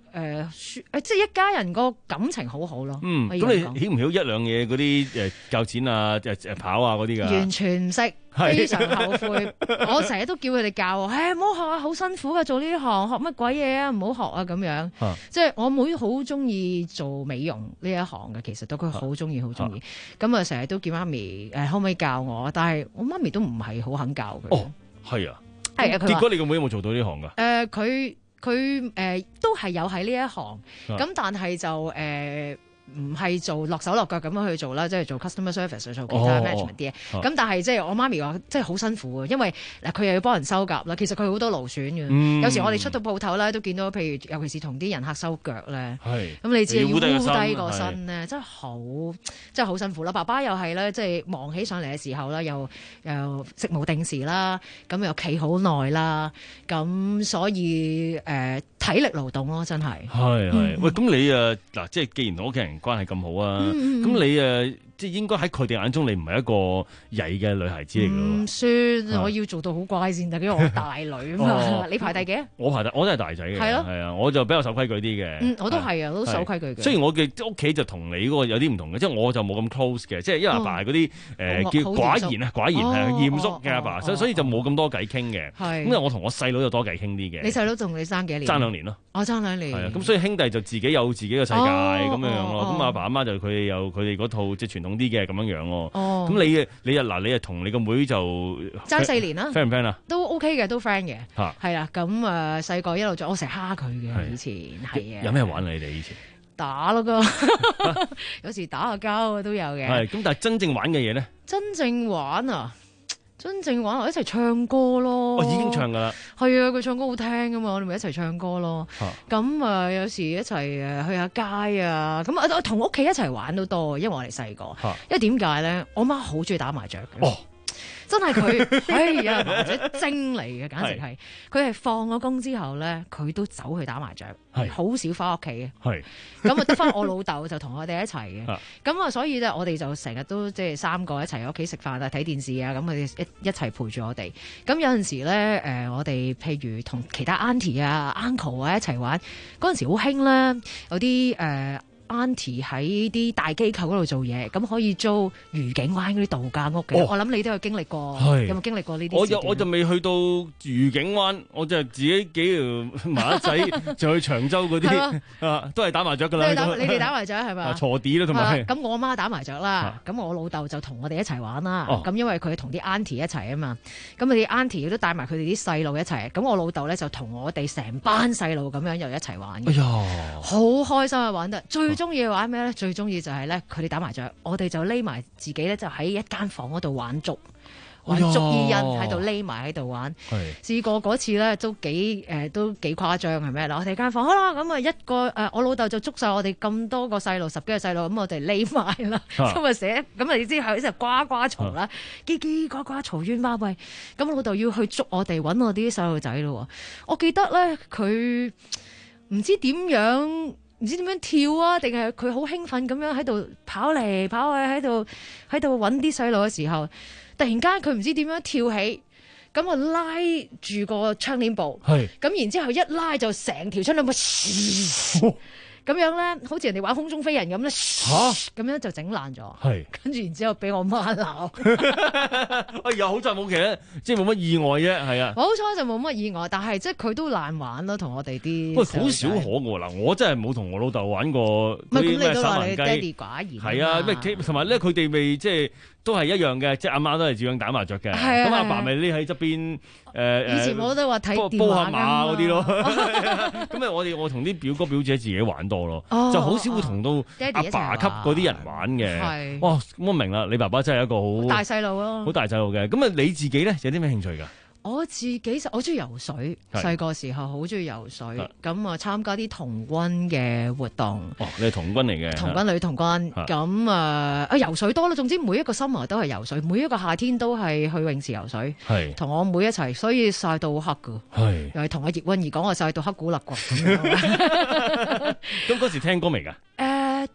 誒誒，即係一家人個感情好好咯。 嗯，咁你曉唔曉一兩嘢嗰啲誒較錢啊、誒誒跑啊嗰啲㗎？ 完全唔識，非常後悔。我成日都叫佢哋教我，誒唔好學啊，好辛苦㗎，做呢行學乜鬼嘢啊，唔好學啊咁樣。 啊、 即係我妹好中意做美容呢一行嘅，其實都佢好中意，好中意。咁啊，成日都叫媽咪誒可唔可以教我？但係我媽咪都唔係好肯教佢。 哦，係啊， 係啊。 結果你個妹有冇做到呢行㗎？ 誒佢。佢誒都係有喺呢一行，咁、 啊、 但係就誒唔係做落手落腳咁樣去做啦，即係做 customer service 去做其他 management 啲嘢。咁、哦、但係即係我媽咪話，即係好辛苦啊，因為嗱佢又要幫人收夾啦，其實佢好多勞損嘅。嗯、有時我哋出到鋪頭咧，都見到譬如尤其是同啲人客收腳咧，咁你知要烏低個身咧，真係好真係好辛苦啦。爸爸又係咧，即係忙起上嚟嘅時候咧，又又食無定時啦，咁又企好耐啦，咁所以誒、呃、體力勞動咯，真係。 係係、嗯，喂，咁你誒嗱，即係既然同屋企人關係咁好啊，咁、嗯、你誒即係應該喺佢哋眼中，你唔係一個曳嘅女孩子嚟㗎咯。唔算，我要做到好乖先得，因為我大女嘛。哦、你排第幾？我排第， 我都係大仔嘅。係咯，係啊，我就比較守規矩啲嘅。 嗯，我都係啊，我都守規矩嘅。 雖然我嘅屋企就同你嗰個有啲唔同嘅，即係我就冇咁 close 嘅，即係因為阿爸嗰啲誒叫寡言啊，寡言係嚴肅嘅阿爸，所以所以就冇咁多偈傾嘅。係，咁我同我細佬就多偈傾啲嘅。 你細佬同你爭幾年？ 爭兩年咯。 我爭兩年。 係啊，咁所以兄弟就自己有自己嘅世界咁樣樣咯。咁阿爸阿媽就佢哋有佢哋嗰套即係傳統啲嘅咁樣樣咯。哦。咁你你啊嗱，你啊同你個妹就爭四年啦。 friend 唔 friend 啊？ 都 OK 嘅，都 friend 嘅。 嚇。係啦，咁誒細個一路做，我成日蝦佢嘅以前係啊。 有咩玩啊？你哋以前？ 打咯個，有時打下交都有嘅。 係，咁但係真正玩嘅嘢咧？ 真正玩啊！真正玩我一齊唱歌咯。 哦，已經唱噶啦。 係啊，佢唱歌好聽噶嘛，我哋咪一齊唱歌咯。咁啊、呃，有時一齊誒去下街啊，咁啊同屋企一齊玩都多，因為我哋細個。因為點解咧？我媽好中意打麻雀嘅。哦。真係佢，哎呀，麻雀精嚟嘅，簡直係。佢係放咗工之後咧，佢都走去打麻雀，好少翻屋企嘅。係。咁啊，得翻我老豆就同我哋一齊嘅。咁啊，所以咧，我哋就成日都即係三個一齊喺屋企食飯啊、睇電視啊，咁佢哋一一齊陪住我哋。咁有陣時咧，誒、呃，我哋譬如同其他 auntie 啊、uncle 啊一齊玩，嗰陣時好興啦，有啲誒。呃Auntie 喺啲大機構嗰度做嘢，咁可以租愉景灣嗰啲度假屋嘅。哦、我諗你都有經歷過，有冇經歷過呢啲？ 我就我就未去到愉景灣，我就自己幾條麻甩仔就去長洲嗰啲啊，都係打麻雀噶啦。 你哋打麻雀係咪？ 鋤地啦，同埋。 咁我媽打麻雀啦，咁、啊、我老豆就同我哋一齊玩啦。咁、哦、因為佢同啲 Auntie 一齊啊嘛，咁啊啲 Auntie 都帶埋佢哋啲細路一齊。咁我老豆咧就同我哋成班細路咁樣又一齊玩。哎呀，好開心啊！玩得最中意玩咩咧？最中意就係咧，佢哋打麻雀，我哋就匿埋自己咧，就喺一間房嗰度玩捉，玩捉伊人喺度匿埋喺度玩。試過嗰次咧，都幾誒、呃，都幾誇張係咩啦？我哋間房好啦，咁啊一個誒、呃，我老豆就捉晒我哋咁多個細路，十幾個細路，咁我哋匿埋啦。咁啊寫，咁啊你知後一隻呱呱嘈啦，嘰嘰呱呱嘈冤巴閉。咁我老豆要去捉我哋，搵我啲細路仔咯。我記得咧，佢唔知點樣。唔知點樣跳啊？定係佢好興奮咁樣喺度跑嚟跑去，喺度喺度揾啲細路嘅時候，突然間佢唔知點樣跳起，咁我拉住個窗簾布，咁然之後一拉就成條窗簾布咁樣咧，好似人哋玩空中飛人咁咧，咁樣就整爛咗。跟住然之後俾我媽鬧。 哎呀，好在冇其他，即係冇乜意外啫，係啊。 好彩就冇乜意外，但係即係佢都難玩咯，同我哋啲。 喂，好少可嘅嗱，我真係冇同我老豆玩過嗰啲咩三文雞。爹哋寡言。 係啊，咩同埋咧，佢哋未即係。都係一樣嘅，即係阿媽都係照樣打麻雀嘅。咁阿爸咪匿喺側邊誒。 以前我都話睇電話煲下馬嗰啲咯。咁啊，我哋我同啲表哥表姐自己玩多咯，就好少會同到阿爸級嗰啲人玩嘅。哇，咁我明啦，你爸爸真係一個好大細路咯， 好大細路嘅。咁啊，你自己咧有啲咩興趣㗎？ 我自己就我中意游水，細個時候好中意游水，咁啊參加啲童軍嘅活動。 哦，你係童軍嚟嘅？ 童軍女童軍，咁啊啊游水多啦，總之每一個 summer 都係游水，每一個夏天都係去泳池游水。係同我妹一齊，所以曬到黑噶。係又係同阿葉韻儀講話曬到黑古勒國咁樣。 咁嗰時聽歌未㗎？ 誒，都聽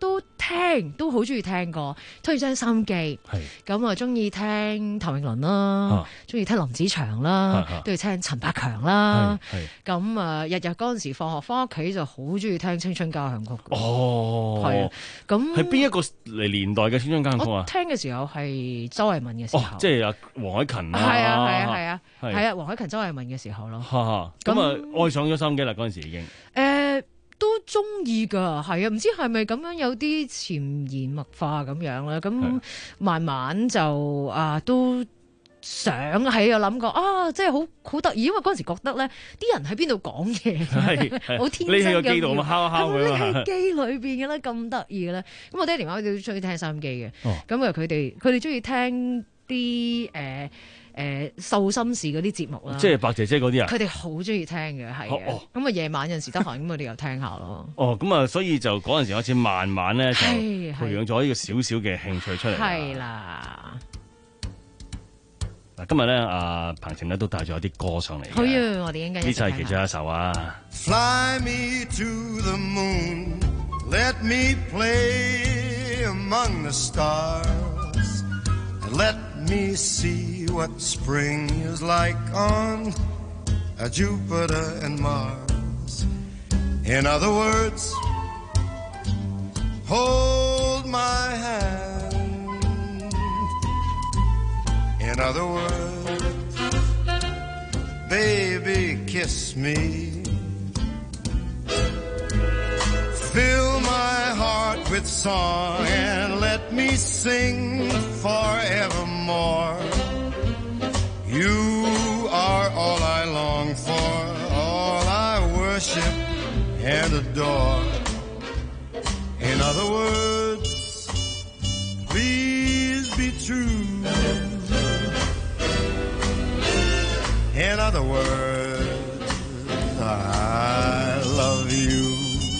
聽都好中意聽歌，推張收音機，咁啊中意聽譚詠麟啦，中意聽林子祥啦，都要聽陳百強啦，咁啊日日嗰陣時放學翻屋企就好中意聽青春交響曲。 哦， 係啊，咁係邊一個嚟年代嘅青春交響曲啊？ 我聽嘅時候係周慧敏嘅時候， 哦、即係阿黃凱芹啦， 係啊係啊係啊係啊黃凱芹、周慧敏嘅時候咯。 咁啊愛上咗收音機啦，嗰陣時已經。 誒、呃。都中意㗎，係啊，唔知係咪咁樣有啲潛移默化咁樣咧？咁慢慢就啊都想喺度諗過啊，即係好好得意，因為嗰陣時覺得咧，啲人喺邊度講嘢，好天真咁。 匿喺個機度咁敲敲佢匿喺機裏邊嘅咧，咁得意嘅咧。咁我爹哋媽咪都中意聽收音機嘅，咁啊佢哋佢哋中意聽啲誒。呃誒訴心事嗰啲節目啦， 即係白姐姐嗰啲啊， 佢哋好中意聽嘅，係啊，咁啊夜晚有陣時得閒咁，我哋又聽下咯。 哦，咁啊，所以就嗰陣時開始慢慢咧就培養咗呢個少少嘅興趣出嚟。 係啦。 嗱，今日咧阿彭晴咧都帶咗一啲歌上嚟。 好啊，我哋應該呢就係其中一首啊。 Fly me to the moon, let me play among the stars, let me see what spring is like on uh, Jupiter and Mars. In other words, hold my hand. In other words, baby, kiss me. Fill my heart with song and let me sing forevermore. You are all I long for, all I worship and adore. In other words, please be true. In other words, I love you.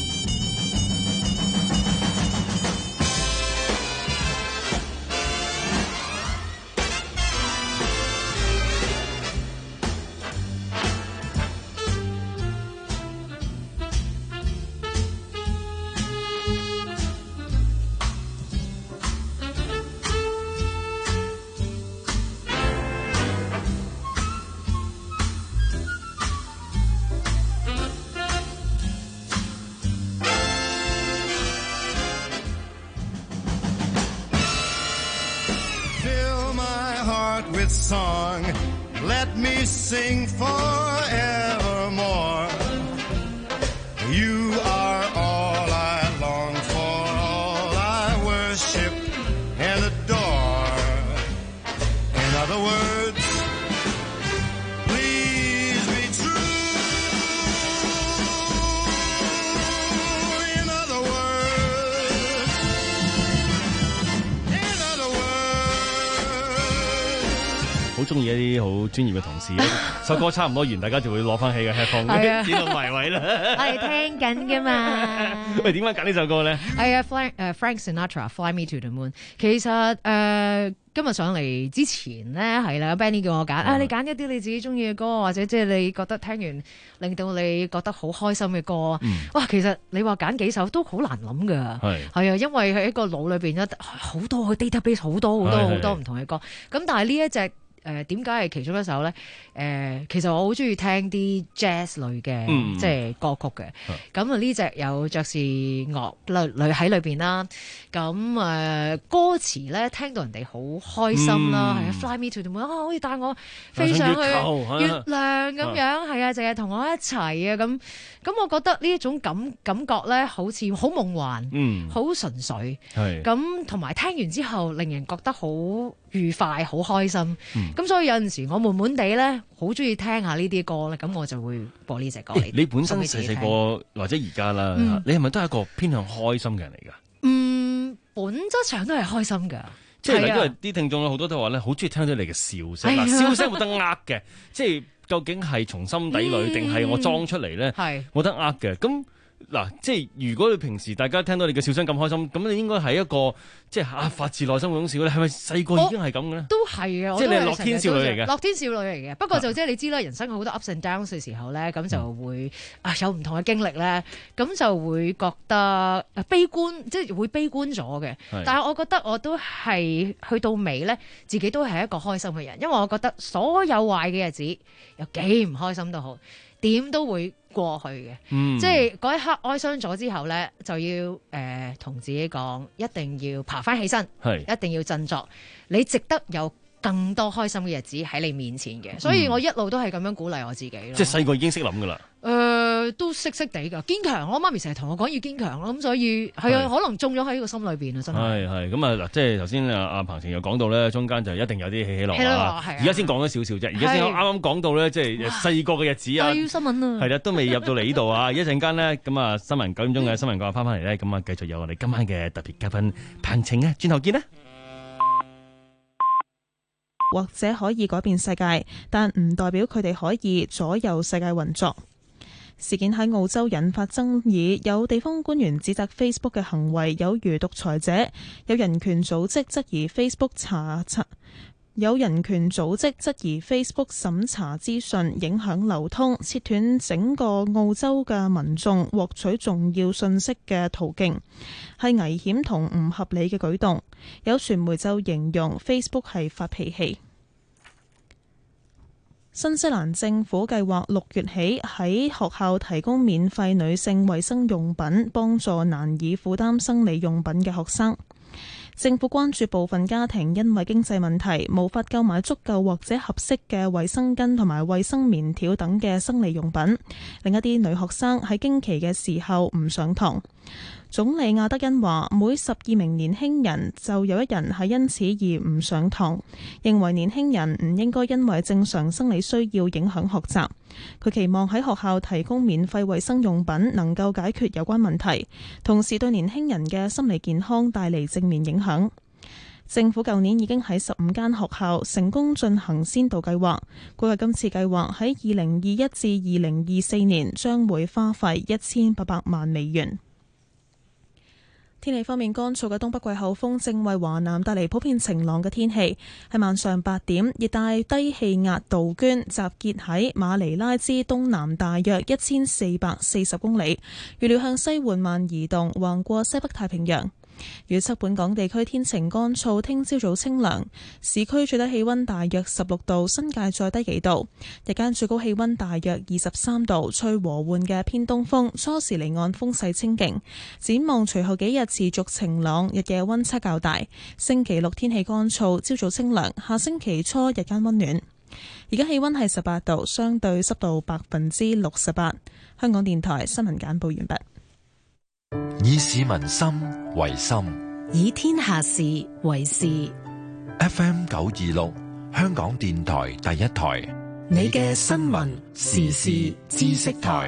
Song, let me sing forevermore. You are all I long for, all I worship and adore. In other words, please be true. In other words, in other words. 好中意一啲好專業嘅同事，首歌差唔多完，大家就會攞翻起嘅 headphone， 知道埋位啦。 我哋聽緊噶嘛？ 喂，點解揀呢首歌咧？ 係啊 ，Frank 誒 Frank Sinatra Fly Me to the Moon。其實誒、呃、今日上嚟之前咧，係啦 ，Benny 叫我揀、嗯、啊，你揀一啲你自己中意嘅歌，或者即係你覺得聽完令到你覺得好開心嘅歌。嗯、哇，其實你話揀幾首都好難諗㗎。係係啊，因為喺個腦裏邊咧好多個 database， 好多好多好多唔同嘅歌。咁但係呢一隻。誒點解係其中一首咧？誒、呃、其實我好中意聽啲 jazz 類嘅、嗯、即係歌曲嘅。咁啊呢隻有爵士樂類喺裏邊啦。咁誒、呃、歌詞咧聽到人哋好開心啦，係、嗯、啊 ，Fly me to the moon 啊，可以帶我飛上去月亮咁樣，係啊，淨係同我一齊啊咁。咁我覺得呢一種感感覺咧，好似好夢幻，好、嗯、純粹。係咁同埋聽完之後，令人覺得好愉快、好開心。咁、嗯、所以有陣時我悶悶地咧，好中意聽下呢啲歌咧，咁我就會播呢隻歌嚟、欸。你本身細細個或者而家啦，嗯、你係咪都係一個偏向開心嘅人嚟㗎？嗯，本質上都係開心㗎。即係因為啲聽眾好多都話咧，好中意聽到你嘅笑聲。嗱，笑聲冇得呃嘅，即係究竟係從心底裏定係、嗯、我裝出嚟咧？係冇得呃嘅。咁嗱，即係如果你平時大家聽到你嘅笑聲咁開心，咁你應該係一個即係啊發自內心嗰種笑咧，係咪細個已經係咁嘅咧？ 都係啊， 即係你係樂天少女嚟嘅， 樂天少女嚟嘅。不過就即係你知啦，人生好多 ups and downs 嘅時候咧，咁就會啊有唔同嘅經歷咧，咁就會覺得悲觀，即係會悲觀咗嘅。但係我覺得我都係去到尾咧，自己都係一個開心嘅人，因為我覺得所有壞嘅日子有幾唔開心都好，點都會過去嘅。嗯、即係嗰一刻哀傷咗之後咧，就要誒同、呃、自己講，一定要爬翻起身，一定要振作，你值得有更多開心嘅日子喺你面前嘅。所以我一路都係咁樣鼓勵我自己咯。 即係細個已經識諗噶啦。誒、 呃，都識識地噶，堅強。我媽咪成日同我講要堅強咯，咁所以係啊，可能種咗喺呢個心裏邊啊，真係。係係咁啊嗱，即係頭先啊阿彭晴又講到咧，中間就一定有啲起起落落啊。而家先講咗少少啫，而家先啱啱講到咧，即係細個嘅日子啊。新聞啊，係啦，都未入到嚟呢度啊。一陣間咧，咁啊新聞九點鐘嘅新聞講翻翻嚟咧，咁啊繼續有我哋今晚嘅特別嘉賓彭晴啊，轉頭見啦。 或者可以改變世界，但唔代表佢哋可以左右世界運作。事件喺澳洲引發爭議，有地方官員指責 Facebook 嘅行為有如獨裁者，有人權組織質疑 Facebook 查查，有人權組織質疑 Facebook 審查資訊影響流通，切斷整個澳洲嘅民眾獲取重要信息嘅途徑，係危險同唔合理嘅舉動。有傳媒就形容 Facebook 係發脾氣。新西蘭政府計劃六月起喺學校提供免費女性衛生用品，幫助難以負擔生理用品嘅學生。政府關注部分家庭因為經濟問題無法購買足夠或者合適嘅衛生巾同埋衛生棉條等嘅生理用品，令一啲女學生喺經期嘅時候唔上堂。總理亞德恩話，每十二名年輕人就有一人係因此而唔上堂，認為年輕人唔應該因為正常生理需要影響學習。佢期望喺學校提供免費衛生用品能夠解決有關問題，同時對年輕人嘅心理健康帶嚟正面影響。政府舊年已經喺十五間學校成功進行先導計劃，估計今次計劃喺二零二一至二零二四年將會花費一千八百萬美元。天氣方面，乾燥嘅東北季候風正為華南帶嚟普遍晴朗嘅天氣。喺晚上八點，熱帶低氣壓杜鵑集結喺馬尼拉之東南大約一千四百四十公里，預料向西緩慢移動，橫過西北太平洋。預測本港地區天晴乾燥，聽朝早清涼，市區最低氣溫大約十六度，新界再低幾度。日間最高氣溫大約二十三度，吹和緩嘅偏東風，初時離岸風勢清勁。展望隨後幾日持續晴朗，日夜溫差較大。星期六天氣乾燥，朝早清涼，下星期初日間溫暖。而家氣溫係十八度，相對濕度百分之六十八。香港電台新聞簡報完畢。 以市民心為心， 以天下事為事。 F M 九二六，香港電台第一台， 你嘅新聞時事知識台。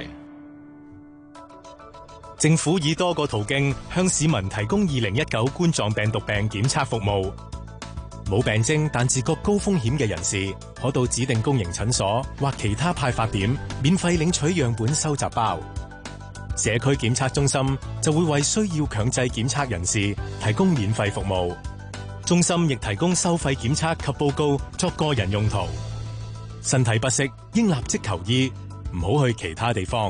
政府以多個途徑向市民提供二零一九冠狀病毒病檢測服務。冇病徵但自覺高風險嘅人士，可到指定公營診所或其他派發點免費領取樣本收集包。社區檢測中心就會為需要強制檢測人士提供免費服務。中心亦提供收費檢測及報告作個人用途。身體不適應立即求醫，唔好去其他地方。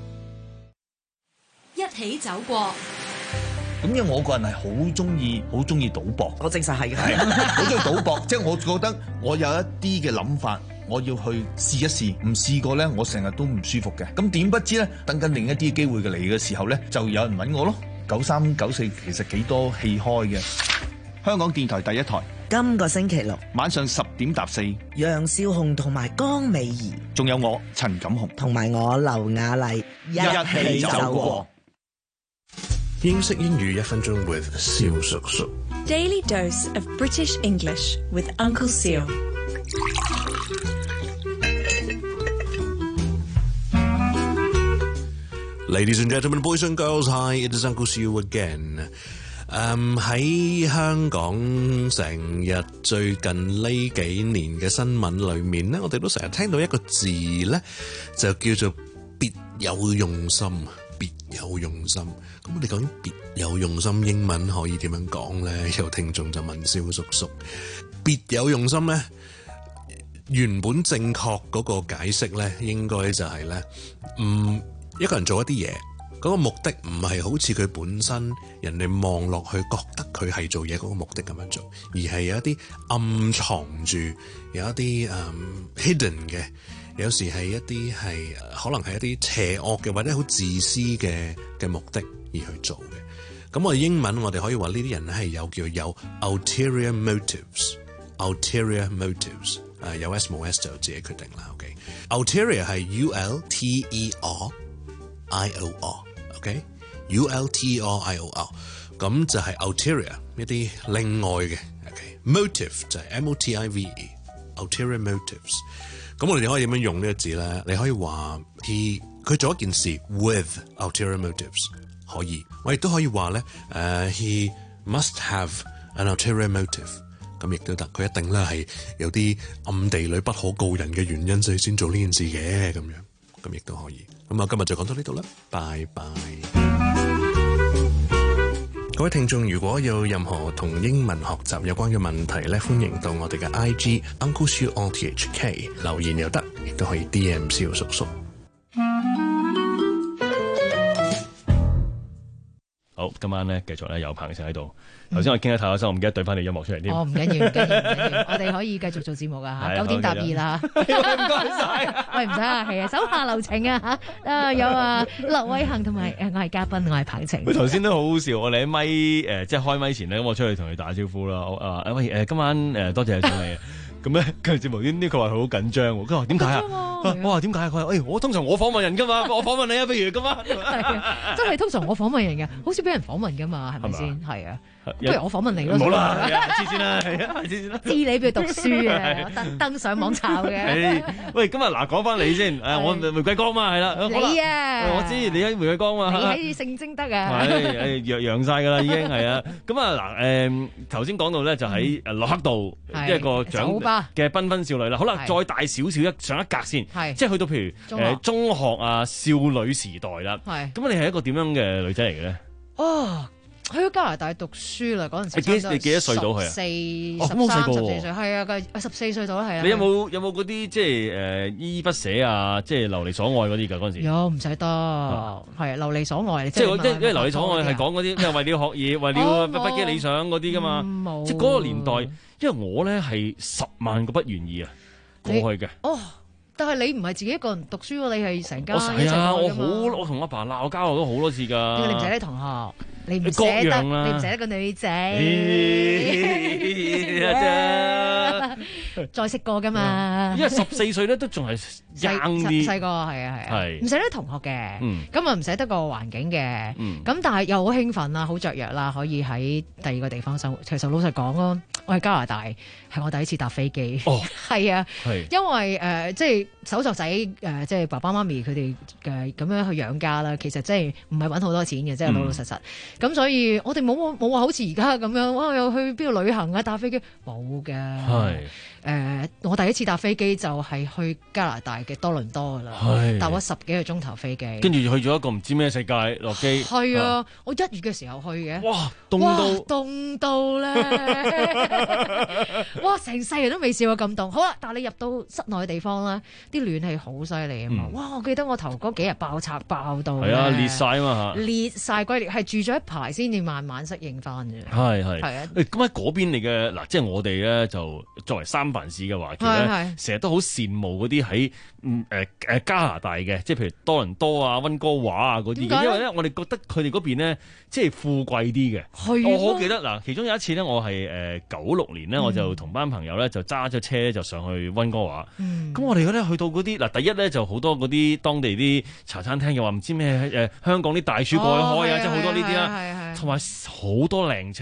一起走過。 咁因為我個人係好中意，好中意賭博。我證實係嘅，好中意賭博。即係我覺得我有一啲嘅諗法。我要去試一試，唔試過呢，我成日都唔舒服嘅。咁點不知呢？等緊另一啲機會嘅嚟嘅時候呢，就有人揾我咯。九三九四其實幾多戲開嘅。香港電台第一台， 今個星期六晚上十點搭四， 楊少紅同埋江美儀， 仲有我陳錦雄同埋我劉雅麗， 一起走過。 英式英語一分鐘 with 蕭叔叔。 Daily dose of British English with Uncle Seal。 Ladies and gentlemen, boys and girls, hi, it is Uncle Siu again. 誒喺香港成日最近呢幾年嘅新聞裏面咧，我哋都成日聽到一個字咧，就叫做別有用心。 別有用心。咁我哋究竟別有用心英文可以點樣講咧？有聽眾就問蕭叔叔，別有用心咧，原本正確嗰個解釋咧，應該就係咧，嗯，一個人做一啲嘢，嗰個目的唔係好似佢本身人哋望落去覺得佢係做嘢嗰個目的咁樣做，而係有一啲暗藏住，有一啲誒、um, hidden 嘅，有時係一啲係可能係一啲邪惡嘅或者好自私嘅嘅目的而去做嘅。咁我哋英文我哋可以話呢啲人係有叫有 ulterior motives，ulterior motives， 誒有 S 冇 S 就自己決定啦。OK，ulterior 係 U L T E R I O R，OK，U L T E R I O R， 咁就係 ulterior 一啲另外嘅。OK，motive 就係 M O T I V E，ulterior motives。咁我哋可以點樣用呢個字咧？你可以話 he 佢做一件事 with ulterior motives 可以，我亦都可以話咧誒 he must have an ulterior motive， 咁亦都得，佢一定咧係有啲暗地裏不可告人嘅原因，所以先做呢件事嘅咁樣，咁亦都可以。咁啊，今日就講到呢度啦，拜拜。各位聽眾，如果有任何同英文學習有關嘅問題咧，歡迎到我哋嘅 I G Uncle Siu R T H K 留言又得，亦都可以 D M 蕭叔叔。 好，今晚咧繼續咧有彭生喺度。頭先我傾得太開心，我唔記得對翻你音樂出嚟添。 哦，唔緊要，唔緊要，唔緊要，我哋可以繼續做節目噶嚇，九點答二啦。唔該晒，喂，唔使客氣啊，手下留情啊嚇。啊，有啊，劉偉恒同埋誒，我係嘉賓，我係彭晴。 佢頭先都好好笑，我哋喺咪誒，即係開咪前咧，咁我出去同佢打招呼啦。我啊，喂誒，今晚誒多謝你上嚟。咁咧，跟住無端端佢話佢好緊張喎。佢話點解啊？我話點解？佢話誒，我通常我訪問人噶嘛，我訪問你啊，不如今晚。 係啊，真係通常我訪問人嘅，好少俾人訪問噶嘛，係咪先？係啊。不如我訪問你咯， 冇啦，黐線啦，係啊，黐線啦， 知你邊度讀書啊？我特登上網抄嘅。 喂，今日嗱講翻你先，誒，我玫瑰崗嘛，係啦， 你啊， 我知你喺玫瑰崗嘛， 你喺聖貞德啊， 係誒揚揚曬㗎啦，已經係啊。咁啊嗱誒，頭先講到咧就喺誒洛克道一個獎嘅繽紛少女啦。好啦，再大少少一上一格先，即係去到譬如誒中學啊少女時代啦。係咁，你係一個點樣嘅女仔嚟嘅咧？ 哦。去咗加拿大讀書啦，嗰陣時你幾你幾多歲到去啊？ 四十三、十四歲，係啊，佢十四歲到啦，係啊。 你有冇有冇嗰啲即係誒依依不捨啊，即係流離所愛嗰啲㗎嗰陣時？ 有唔使得，係流離所愛。 即係即係因為流離所愛係講嗰啲咩為了學業、為了不羈理想嗰啲㗎嘛。即係嗰個年代，因為我咧係十萬個不願意啊過去嘅。 哦。但係你唔係自己一個人讀書喎，你係成家一齊去㗎嘛？我好，我同阿爸鬧交都好多次㗎。 你唔捨得同學，你唔捨得，你唔捨得個女仔，再識過㗎嘛？ 因為十四歲咧都仲係 young 啲， 細個係啊係啊，唔捨得同學嘅，咁啊唔捨得個環境嘅，咁但係又好興奮啦，好雀躍啦，可以喺第二個地方生活。其實老實講咯，我喺加拿大係我第一次搭飛機，係啊，因為誒即係。手作仔誒、呃，即係爸爸媽咪佢哋誒咁樣去養家啦。其實即係唔係揾好多錢嘅，即係老老實實。咁、嗯、所以我哋冇冇話好似而家咁樣，哇！又去邊度旅行啊？搭飛機冇嘅。係誒、呃，我第一次搭飛機就係去加拿大嘅多倫多噶啦，搭咗十幾個鐘頭飛機。跟住去咗一個唔知咩世界落機。 係啊，啊我一月嘅時候去嘅。 哇！凍到凍到咧！哇！成世人都未試過咁凍。好啦，但係你入到室內嘅地方啦。啲暖氣好犀利啊嘛！嗯、哇！我記得我頭嗰幾日爆拆爆到， 係啊，裂晒啊嘛嚇！ 裂晒龜裂，係住咗一排先至慢慢適應翻嘅。 係係係啊！ 咁喺嗰邊嚟嘅嗱，即係我哋咧就作為三藩市嘅華僑咧，成日都好羨慕嗰啲喺誒誒加拿大嘅，即係譬如多倫多啊、溫哥華啊嗰啲，因為咧我哋覺得佢哋嗰邊咧即係富貴啲嘅。係我好記得嗱，其中有一次咧，我係誒九六年咧，嗯、我就同班朋友咧就揸咗車就上去溫哥華。咁、嗯、我哋咧去到嗰啲嗱，第一咧就好多嗰啲當地啲茶餐廳又話唔知咩誒香港啲大廚過去開啊，即係好多呢啲啦，同埋好多靚車。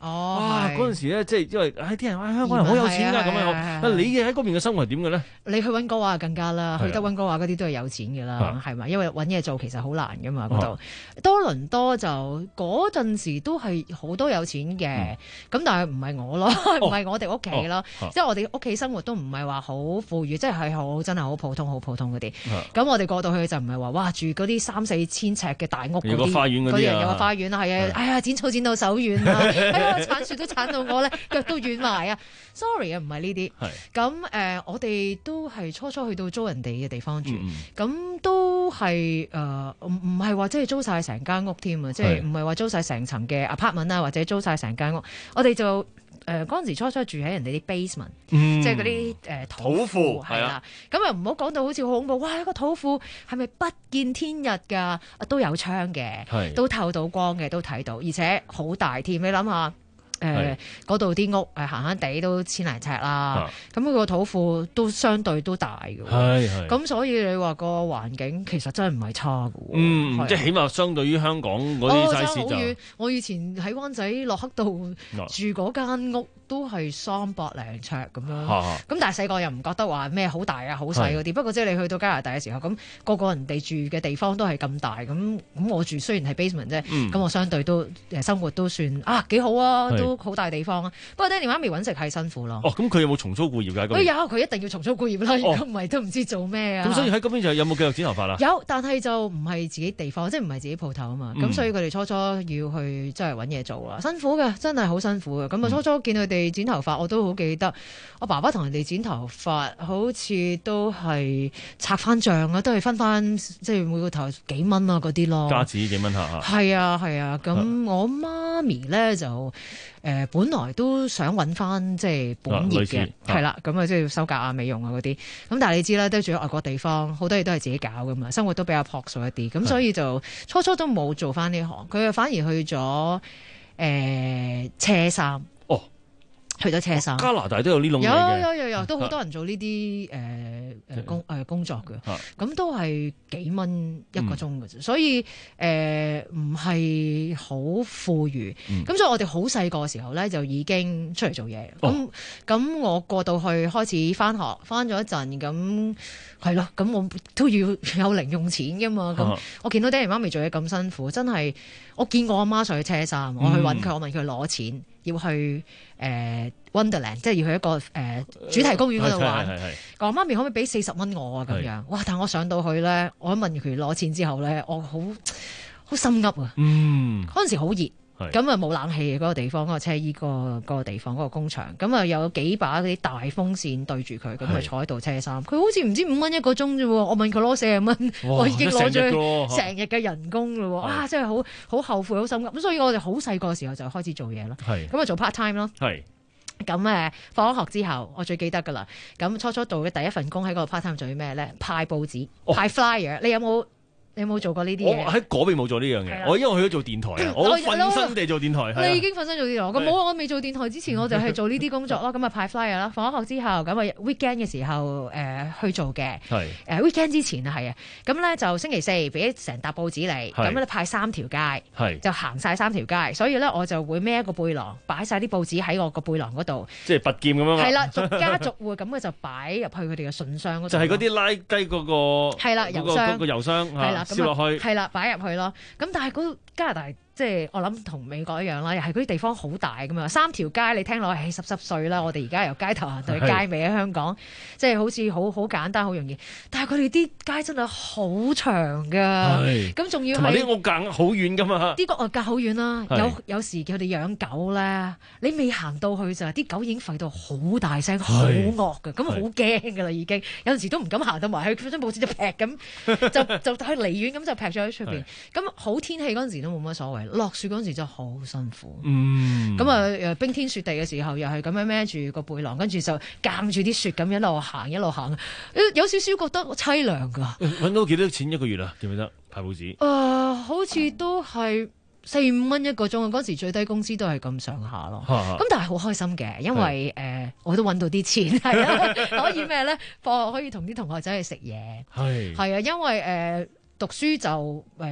哦， 哇！嗰陣時咧，即係因為唉啲人話香港人好有錢㗎咁樣，啊你嘅喺嗰邊嘅生活係點嘅咧？ 你去溫哥華更加啦，去得溫哥華嗰啲都係有錢㗎啦，係咪？因為揾嘢做其實好難㗎嘛，嗰度多倫多就嗰陣時都係好多有錢嘅，咁但係唔係我咯，唔係我哋屋企咯，即係我哋屋企生活都唔係話好富裕，即係係好真係好普通好普通嗰啲。咁我哋過到去就唔係話哇住嗰啲三四千尺嘅大屋嗰啲，有個花園嗰啲啊，有個花園啊，係啊，哎呀剪草剪到手軟啊，哎呀鏟樹都鏟到我咧腳都軟埋啊 ！sorry 啊，唔係呢啲。咁誒，我哋都係初初去到租人哋嘅地方住，咁都係誒唔唔係話即係租晒成間屋添啊，即係唔係話租晒成層嘅 apartment 啊，或者租晒成間屋，我哋就。誒嗰陣時初初住喺人哋啲 basement，嗯、即係嗰啲誒土庫係啦。咁又唔好講到好似好恐怖，哇！一個土庫係咪不見天日㗎？都有窗嘅，都透到光嘅，都睇到，而且好大添。你諗下。誒嗰度啲屋誒閒閒地都千零尺啦，咁佢個土庫都相對都大嘅，咁所以你話個環境其實真係唔係差嘅喎， 嗯，即係起碼相對於香港嗰啲 size 就， 我以前喺灣仔洛克道住嗰間屋都係三百零尺咁樣，咁但係細個又唔覺得話咩好大啊好細嗰啲，不過即係你去到加拿大嘅時候，咁個個人哋住嘅地方都係咁大，咁咁我住雖然係 basement 啫，咁我相對都誒生活都算啊幾好啊，都好大地方啊！不過爹哋媽咪揾食係辛苦咯。 哦，咁佢有冇重操故業㗎？ 佢有，佢一定要重操故業啦。如果唔係，都唔知做咩啊。 咁所以喺嗰邊就有冇繼續剪頭髮啦？ 有，但係就唔係自己地方，即係唔係自己鋪頭啊嘛。咁、嗯、所以佢哋初初要去即係揾嘢做啊，辛苦嘅，真係好辛苦嘅。咁啊，初初見佢哋剪頭髮，我都好記得。我爸爸同人哋剪頭髮，好似都係拆翻帳啊，都係分翻即係每個頭幾蚊啊嗰啲咯。 加紙幾蚊下嚇？ 係啊係啊，咁我媽咪咧就。誒、呃，本來都想揾翻即係本業嘅，係啦、啊，咁啊即係修甲啊、美容啊嗰啲。咁但係你知啦，都住喺外國地方，好多嘢都係自己搞噶嘛，生活都比較樸素一啲。咁所以就初初都冇做翻呢行，佢反而去咗誒、呃、車衫。哦，去咗車衫。加拿大都有呢種嘢嘅。有有有有，都好多人做呢啲誒誒工誒、呃、工作嘅。咁、啊、都係幾蚊一個鐘嘅啫，嗯、所以誒唔係好富裕。咁、嗯、所以我哋好細個時候咧就已經出嚟做嘢。咁咁、哦、我過到去開始翻學，翻咗一陣咁係咯，咁我都要有零用錢噶嘛。咁、啊、我見到爹哋媽咪做嘢咁辛苦，真係我見過我阿媽上去車衫，我去揾佢，我問佢攞錢，要去誒、呃、Wonderland，即係要去一個誒、呃、主題公園嗰度玩。講媽咪可唔可以俾四十蚊我啊？咁樣，哇！但我上到去咧，我一問佢攞錢之後咧，我好好心噏啊。嗯，嗰陣時好熱，咁啊冇冷氣嘅嗰個地方，嗰、嗰個車衣、嗰個嗰、嗰個地方，嗰、嗰個工場，咁啊有幾把嗰啲大風扇對住佢，咁啊坐喺度車衫。佢好似唔知五蚊一個鐘啫喎，我問佢攞四十蚊，我已經攞咗成日嘅人工嘞喎，啊真係好好後悔，好心噏。咁所以我哋好細個時候就開始做嘢咯，咁啊做 part time 咯。咁誒，放學之後，我最記得噶啦。咁初初做嘅第一份工喺嗰個 part time 做啲咩咧？派報紙、哦、派 flyer。你有冇？你有冇做過呢啲嘢？ 我喺嗰邊冇做呢樣嘢，我因為去咗做電台啊，我瞓身地做電台。 你已經瞓身做電台，咁冇我未做電台之前，我就係做呢啲工作咯。咁啊派 flyer 啦，放咗學之後，咁啊 weekend 嘅時候誒去做嘅。係誒 weekend 之前啊，係啊，咁咧就星期四俾成沓報紙嚟，咁咧派三條街，就行晒三條街。所以咧我就會孭一個背囊，擺晒啲報紙喺我個背囊嗰度， 即係拔劍咁樣嘛。 係啦，逐家逐戶咁嘅就擺入去佢哋嘅信箱嗰度。 就係嗰啲拉低嗰個係啦郵箱，嗰個郵箱係啦。燒落去係啦，擺入去咯。咁但係嗰加拿大即係我諗同美國一樣啦，又係嗰啲地方好大咁樣，三條街你聽落係濕濕碎啦。我哋而家由街頭行到去街尾喺香港，即係好似好好簡單好容易。但係佢哋啲街真係好長㗎，咁仲要係啲屋隔好遠㗎嘛。 啲屋隔好遠啦，有有時佢哋養狗咧，你未行到去就啲狗已經吠到好大聲，好惡㗎，咁好驚㗎啦已經。有陣時都唔敢行到埋去，張報紙就劈咁，就就去離遠咁就劈咗喺出邊。咁好天氣嗰陣時都冇乜所謂，落雪嗰陣時真係好辛苦。嗯，咁啊誒冰天雪地嘅時候，又係咁樣孭住個背囊，跟住就夾住啲雪咁一路行一路行，有少少覺得凄涼㗎。 揾到幾多錢一個月啊？記唔記得派報紙？誒、 呃，好似都係四五蚊一個鐘啊！嗰時最低工資都係咁上下咯。咁、啊、但係好開心嘅，因為誒、呃、我都揾到啲錢，係啊，可以咩咧？放學可以同啲同學仔去食嘢。係係啊，因為誒、呃、讀書就誒。呃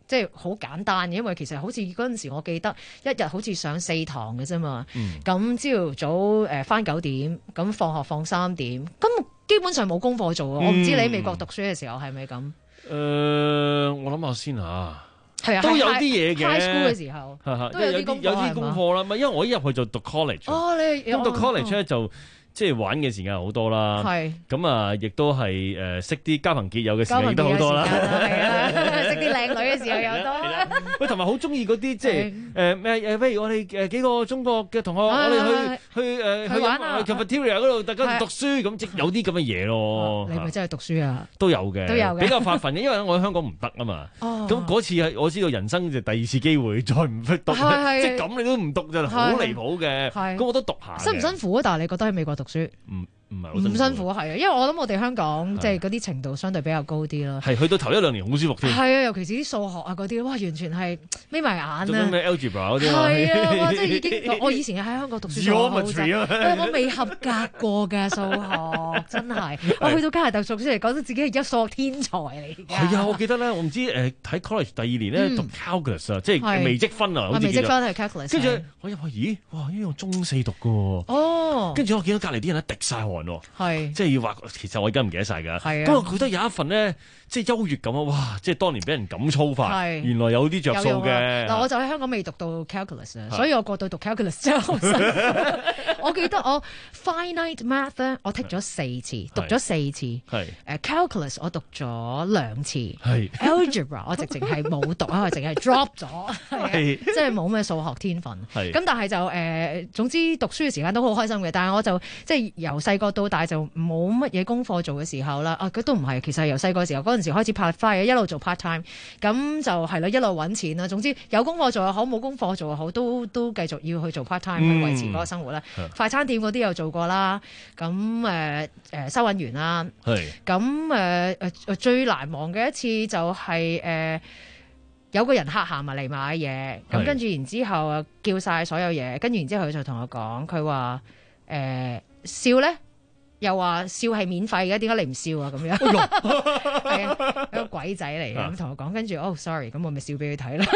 即係好簡單嘅，因為其實好似嗰陣時我記得一日好似上四堂嘅啫嘛。咁朝頭早誒翻九點，咁放學放三點，咁基本上冇功課做啊！我唔知你喺美國讀書嘅時候係咪咁？誒、 呃，我諗下先嚇。 係啊， 都有啲嘢嘅。 high school 嘅時候， 都有啲功課有啲功課啦。唔係，因為我一入去就讀 college。 哦，你咁讀 college 咧就。即係玩嘅時間好多啦，咁啊，亦都係誒識啲交朋結友嘅時間亦都好多啦， 係啊，識啲靚女嘅時候又多。 喂，同埋好中意嗰啲即係誒咩誒，不如我哋誒幾個中國嘅同學，我哋去去誒去玩啊 cafeteria 嗰度，大家讀書咁，即有啲咁嘅嘢咯。 你咪真係讀書啊？ 都有嘅， 都有嘅， 比較發奮嘅，因為我喺香港唔得啊嘛。咁嗰次係我知道人生就第二次機會，再唔去讀，即係咁你都唔讀就好離譜嘅。咁我都讀下。 辛唔辛苦啊？但係你覺得喺美國讀書唔？唔係好唔辛苦係啊，因為我諗我哋香港即係嗰啲程度相對比較高啲咯。 係去到頭一兩年好舒服添。係啊，尤其是啲數學啊嗰啲，哇，完全係眯埋眼啊。 做咩 algebra 嗰啲啊？係啊，哇！即係已經我以前喺香港讀書好我未合格過嘅數學，真係。我去到加拿大讀書嚟講，得自己係一數學天才嚟㗎。 係啊，我記得咧，我唔知誒喺 college 第二年咧讀 calculus 啊，即係微積分啊，好似微積分係 calculus。跟住我入去，咦？哇！呢個中四讀㗎喎。哦。跟住我見到隔離啲人咧滴晒汗喎。係。即係要話，其實我而家唔記得晒㗎。係啊。咁我覺得有一份咧，即係優越感啊！哇！即係當年俾人咁操法，原來有啲着數嘅。 嗱，我就喺香港未讀到 calculus 啊，所以我過到讀 calculus 之後，我記得我 finite math 咧，我剔咗四次，讀咗四次。係。誒 calculus 我讀咗兩次。係。algebra 我直情係冇讀啊，我淨係 drop 咗。係。即係冇咩數學天分。係。咁但係就誒，總之讀書嘅時間都好開心嘅。但係我就即係由細個到大就冇乜嘢功課做嘅時候啦。啊，佢都唔係，其實由細個時候嗰陣時開始拍 fire，一路做 part time，咁就係啦，一路揾錢啦。總之有功課做又好，冇功課做又好，都都繼續要去做 part time 去維持嗰個生活啦。嗯、快餐店嗰啲又做過啦，咁誒誒收銀員啦，咁誒誒最難忘嘅一次就係、是、誒、呃、有個人客行埋嚟買嘢，咁跟住然之後叫晒所有嘢，跟住然之後佢就同我講，佢話誒笑咧。又話笑係免費嘅，點解你唔笑啊？咁樣係啊，一個鬼仔嚟嘅，咁同我講，跟住哦 sorry，咁我咪笑俾佢睇啦。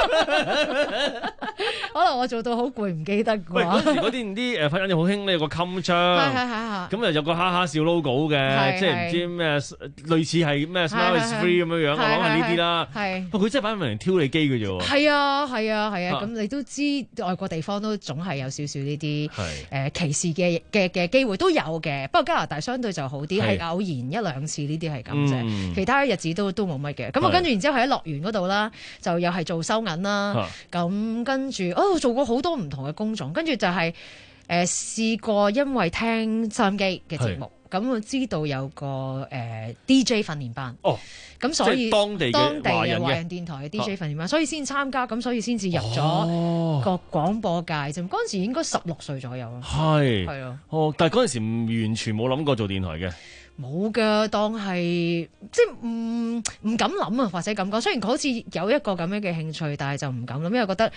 可能我做到好攰，唔記得啩。 喂，嗰時嗰啲啲誒，反正好興呢，有個襟章，咁啊有個哈哈笑 logo 嘅，即係唔知咩類似係咩 Smile is free 咁樣樣，我諗係呢啲啦。係，不過佢真係擺明嚟挑你機嘅啫喎。係啊，係啊，係啊，咁你都知外國地方都總係有少少呢啲誒歧視嘅嘅嘅機會都有嘅。不過加拿大相對就好啲，係偶然一兩次呢啲係咁啫，嗯、其他日子都都冇乜嘅。咁我跟住然之後喺樂園嗰度啦，就又係做收銀啦。咁、啊、跟住哦，做過好多唔同嘅工種，跟住就係、是、誒、呃、試過，因為聽收音機嘅節目，咁我知道有個誒、呃、D J 訓練班。哦，咁所以當地當地嘅華人電台嘅 D J 訓練班，啊、所以先參加，咁所以先至入咗個廣播界啫。嗰陣、哦、時應該十六歲左右咯。係係啊， 哦，但係嗰陣時完全冇諗過做電台嘅。 冇㗎，當係即係唔唔敢諗啊，或者咁講。雖然好似有一個咁樣嘅興趣，但係就唔敢諗，因為覺得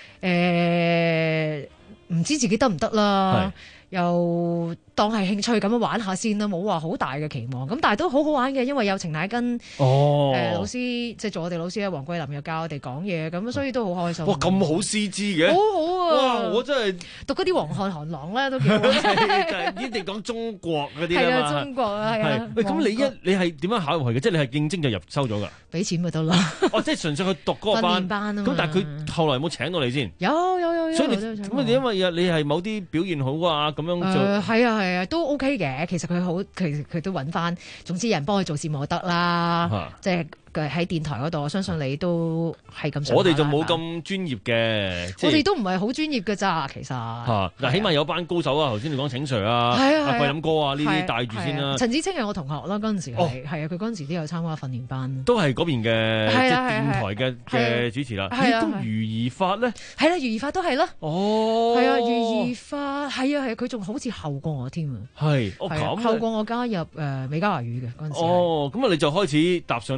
誒唔、呃、知自己得唔得啦。又當係興趣咁樣玩下先啦，冇話好大嘅期望。咁但係都好好玩嘅，因為有程乃根誒、哦呃、老師，即係做我哋老師咧，黃桂林又教我哋講嘢，咁所以都好開心。 哇，咁好師資嘅， 好好啊！ 哇，我真係讀嗰啲黃漢韓郎咧都幾好。 就係呢啲講中國嗰啲啊嘛。 係啊，中國啊，係啊。 喂，咁你一你係點樣考入去嘅？即係你係應徵就入收咗㗎？ 俾錢咪得啦。 哦，即係純粹去讀嗰個班。班啊嘛。咁但係佢後來有冇請到你先？ 有有有有。 所以你咁啊？因為你係某啲表現好啊，咁樣做。 係啊係啊，都 OK 嘅。其實佢好，其實佢都揾翻，總之有人幫佢做節目得啦。啊、即係喺電台嗰度，我相信你都係咁想。 我哋就冇咁專業嘅， 我哋都唔係好專業嘅咋，其實。嗱、 啊，起碼有班高手啊！頭先你講請 Sir 啊，阿桂林哥啊，呢啲帶住先啦。陳子清係我同學啦，嗰陣時係係啊，佢嗰陣時都有參加訓練班。 都係嗰邊嘅即係電台嘅嘅主持啦。咁余宜發咧？ 係啦，余宜發都係啦。 哦， 係啊，余宜發係啊係，佢仲好似後過我添啊。 係，哦咁。 後過我加入誒美加華語嘅嗰陣時。 哦，咁啊，你就開始踏上呢個廣播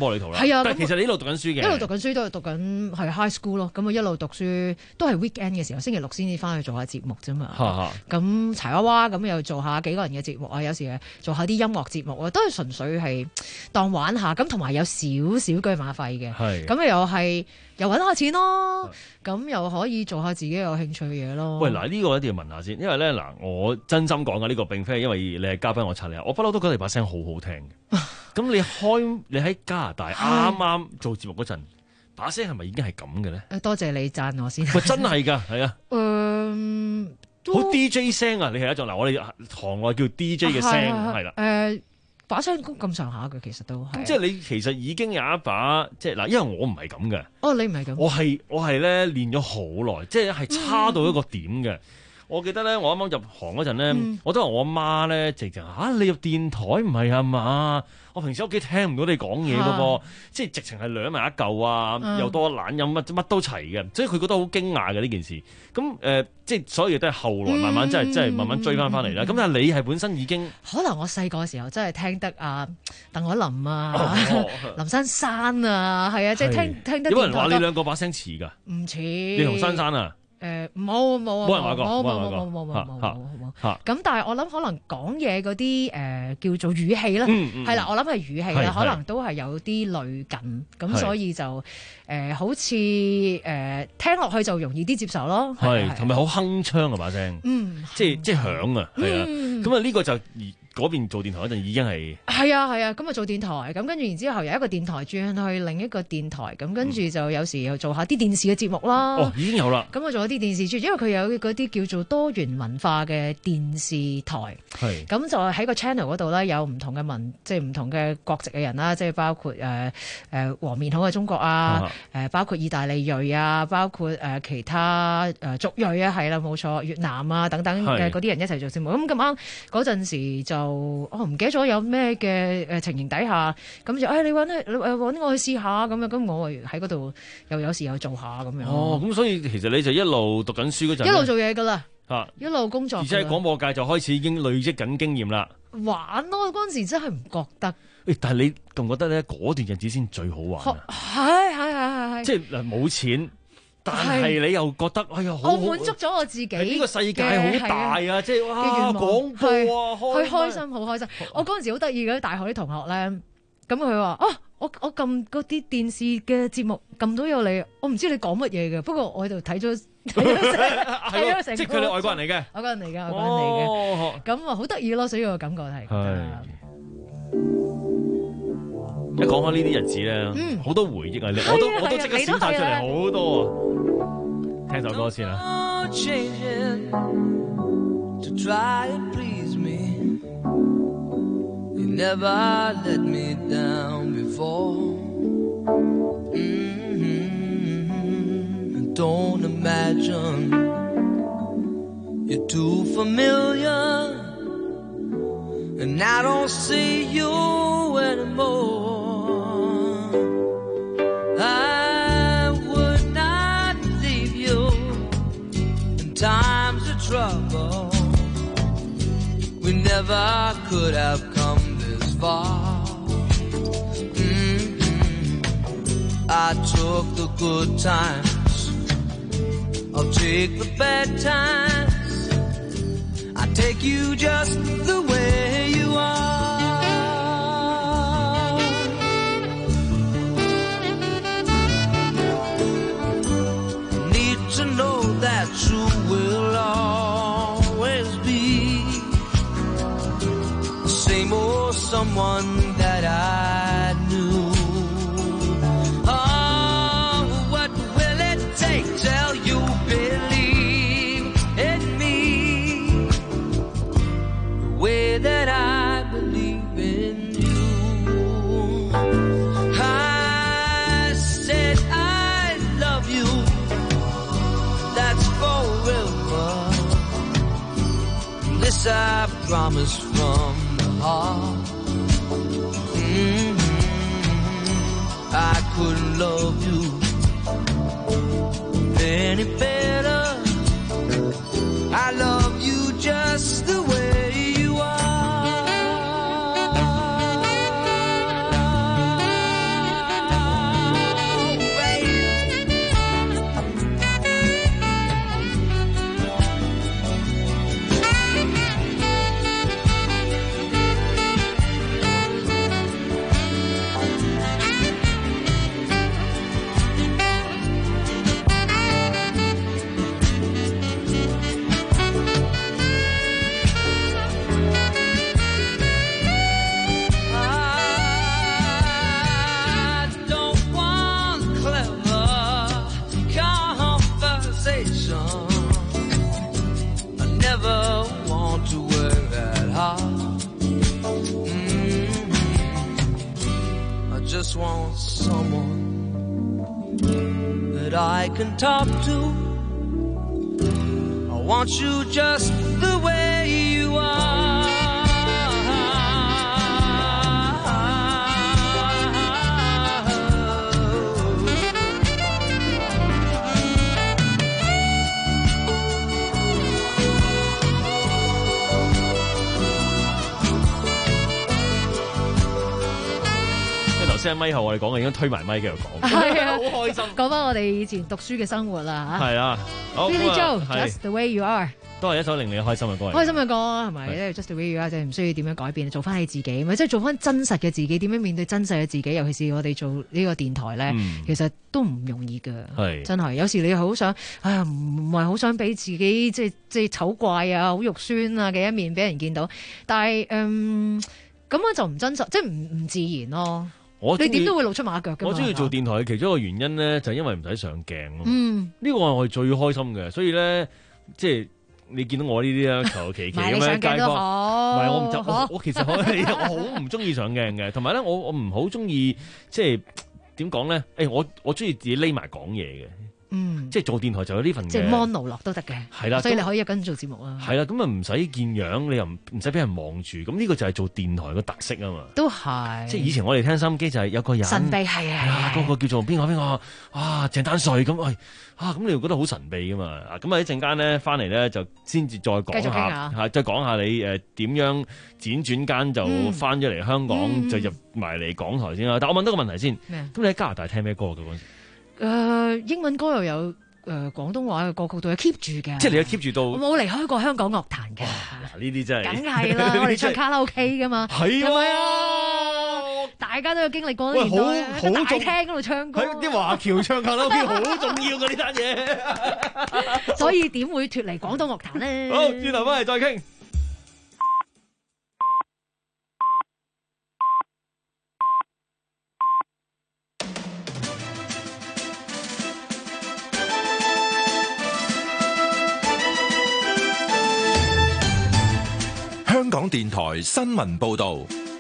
玻璃圖啦。 係啊， 但係其實你一路讀緊書嘅， 一路讀緊書都係讀緊係 high school 咯。咁啊一路讀書都係 weekend 嘅時候，星期六先至翻去做下節目啫嘛。咁柴娃娃咁又做下幾個人嘅節目啊，有時做下啲音樂節目啊，都係純粹係當玩下。咁同埋有少少居馬費嘅，咁又係又揾下錢咯。咁又可以做下自己有興趣嘅嘢咯。 喂，嗱呢個一定要問下先，因為咧嗱，我真心講嘅呢個並非係因為你係嘉賓我插你，我不嬲都覺得你把聲好好聽嘅。咁你開你喺加拿大啱啱做節目嗰陣，把聲係咪已經係咁嘅咧？ 誒，多謝你讚我先。 喂，真係㗎，係啊。 誒， 好 D J 聲啊！你係一種嗱，我哋行內叫 D J 嘅聲係啦。 誒。把聲咁上下嘅，其實都係。 即係你其實已經有一把，即係嗱，因為我唔係咁嘅。 哦，你唔係咁。 我係我係咧練咗好耐，即係係差到一個點嘅。嗯、我記得咧，我啱啱入行嗰陣咧，嗯、我都話我媽咧直情嚇你入電台唔係啊嘛？我平時屋企聽唔到你講嘢嘅噃，即係直情係兩埋一嚿啊，嗯、又多懶音乜乜都齊嘅，所以佢覺得好驚訝嘅呢件事。咁誒、呃，即係所有嘢都係後來慢慢真係真係慢慢追翻翻嚟啦。咁、嗯、但係你係本身已經可能我細個嘅時候真係聽得啊鄧海琳啊、哦、林珊珊啊，係啊，即係聽聽得。有人話你兩個把聲似㗎？唔似。你同珊珊啊？ 誒冇冇冇人話過， 冇冇冇冇冇冇冇冇冇。咁但係我諗可能講嘢嗰啲誒叫做語氣啦，係啦，我諗係語氣啦，可能都係有啲類近，咁所以就誒好似誒聽落去就容易啲接受咯。 係，同埋好鏗鏘啊把聲，嗯，即係即係響啊，係啊，咁啊呢個就。嗰邊做電台嗰陣已經係係啊係啊，咁啊做電台，咁跟住然之後由一個電台轉去另一個電台，咁跟住就有時又做下啲電視嘅節目啦。 哦，已經有啦。 咁啊做咗啲電視節目，因為佢有嗰啲叫做多元文化嘅電視台。係。咁就喺個 channel 嗰度咧，有唔同嘅文，即係唔同嘅國籍嘅人啦，即係包括誒誒黃面孔嘅中國啊，誒、啊、包括意大利裔啊，包括誒、呃、其他誒族裔啊，係啦冇錯，越南啊等等嘅嗰啲人一齊做節目。咁咁啱嗰陣時就。我唔記得咗有咩嘅誒情形底下，咁就誒、哎、你揾你揾我去試下咁樣，咁我喺嗰度又有時又做下咁樣。 哦，咁所以其實你就一路讀緊書嗰陣， 一路做嘢噶啦， 嚇， 一路工作。而且喺廣播界就開始已經累積緊經驗啦。 玩咯，嗰陣時真係唔覺得。 誒，但係你仲覺得咧嗰段日子先最好玩啊？ 係係係係， 即係嗱冇錢。但係你又覺得，哎呀，好我滿足咗我自己。 呢個世界好大啊！即係哇，廣播啊， 開開心，好開心。我嗰陣時好得意嘅，大學啲同學咧，咁佢話：啊，我我撳嗰啲電視嘅節目撳到有你，我唔知你講乜嘢嘅。不過我喺度睇咗睇咗成， 即係佢哋外國人嚟嘅， 外國人嚟嘅，外國人嚟嘅。咁啊，好得意咯！所以個感覺係。 一講開呢啲日子咧，好多回憶啊！我都我都即刻閃晒出嚟好多啊！聽首歌先啦。 I would not leave you in times of trouble. We never could have come this far. Mm-hmm. I took the good times, I'll take the bad times. I take you just the way you are. To know that you will always be the same old someone that I knew. Oh, what will it take till you believe in me the way that I believe in you? I said I love you, that's forever. This I promise from the heart. Mm-hmm. I couldn't love you any better. I love you just the way you are. I just want someone that I can talk to. I want you just the way you are. 聲咪後我哋講嘅，已經推埋咪繼續講， 係啊， 好開心。 講翻我哋以前讀書嘅生活啦嚇。 係啊 Billy Joel 係 Just the way you are， 都係一首令你開心嘅歌嚟。 開心嘅歌係咪？因為 Just the way you are 就係唔需要點樣改變，做翻你自己，咪即係做翻真實嘅自己。點樣面對真實嘅自己？尤其是我哋做呢個電台咧， 嗯、 其實都唔容易㗎。 係真係有時你好想，哎呀，唔係好想俾自己即係即係醜怪啊、好肉酸啊嘅一面俾人見到，但係嗯咁樣就唔真實，即係唔唔自然咯。你點都會露出馬腳㗎嘛。 我中意做電台嘅其中一個原因咧，就係因為唔使上鏡咯。 嗯， 呢個係我係最開心嘅，所以咧，即係你見到我呢啲咧，求其其咁樣街坊，唔係我唔就我我其實我係我好唔中意上鏡嘅，同埋咧我我唔好中意即係點講咧？誒，我我中意自己匿埋講嘢嘅。嗯，即係做電台就有呢份嘅， 即係 monologue 都得嘅， 係啦， 所以你可以跟住做節目啊。 係啦，咁啊唔使見樣，你又唔唔使俾人望住，咁呢個就係做電台嘅特色啊嘛。 都係， 即係以前我哋聽收音機就係有個人神秘係啊， 嗰個叫做邊個邊個啊鄭丹瑞咁，喂啊咁你又覺得好神秘噶嘛？咁啊一陣間咧翻嚟咧就先至再講下嚇，再講下你誒點樣輾轉間就翻咗嚟香港，嗯、就入埋嚟港台先啦。但我問多個問題先，咁你喺加拿大聽咩歌嘅嗰陣時？ 誒、呃、英文歌又有誒、呃、廣東話嘅歌曲都係 keep 住嘅， 即係你有 keep 住到。我冇離開過香港樂壇嘅。 呢啲真係梗係啦，我哋唱卡拉 OK 噶嘛， 係啊， 大家都有經歷過呢年代，好大廳嗰度唱歌， 啲華僑唱卡拉 OK 好重要嘅呢單嘢， 所以點會脫離廣東樂壇咧？ 好，轉頭翻嚟再傾。 香港電台新聞報道，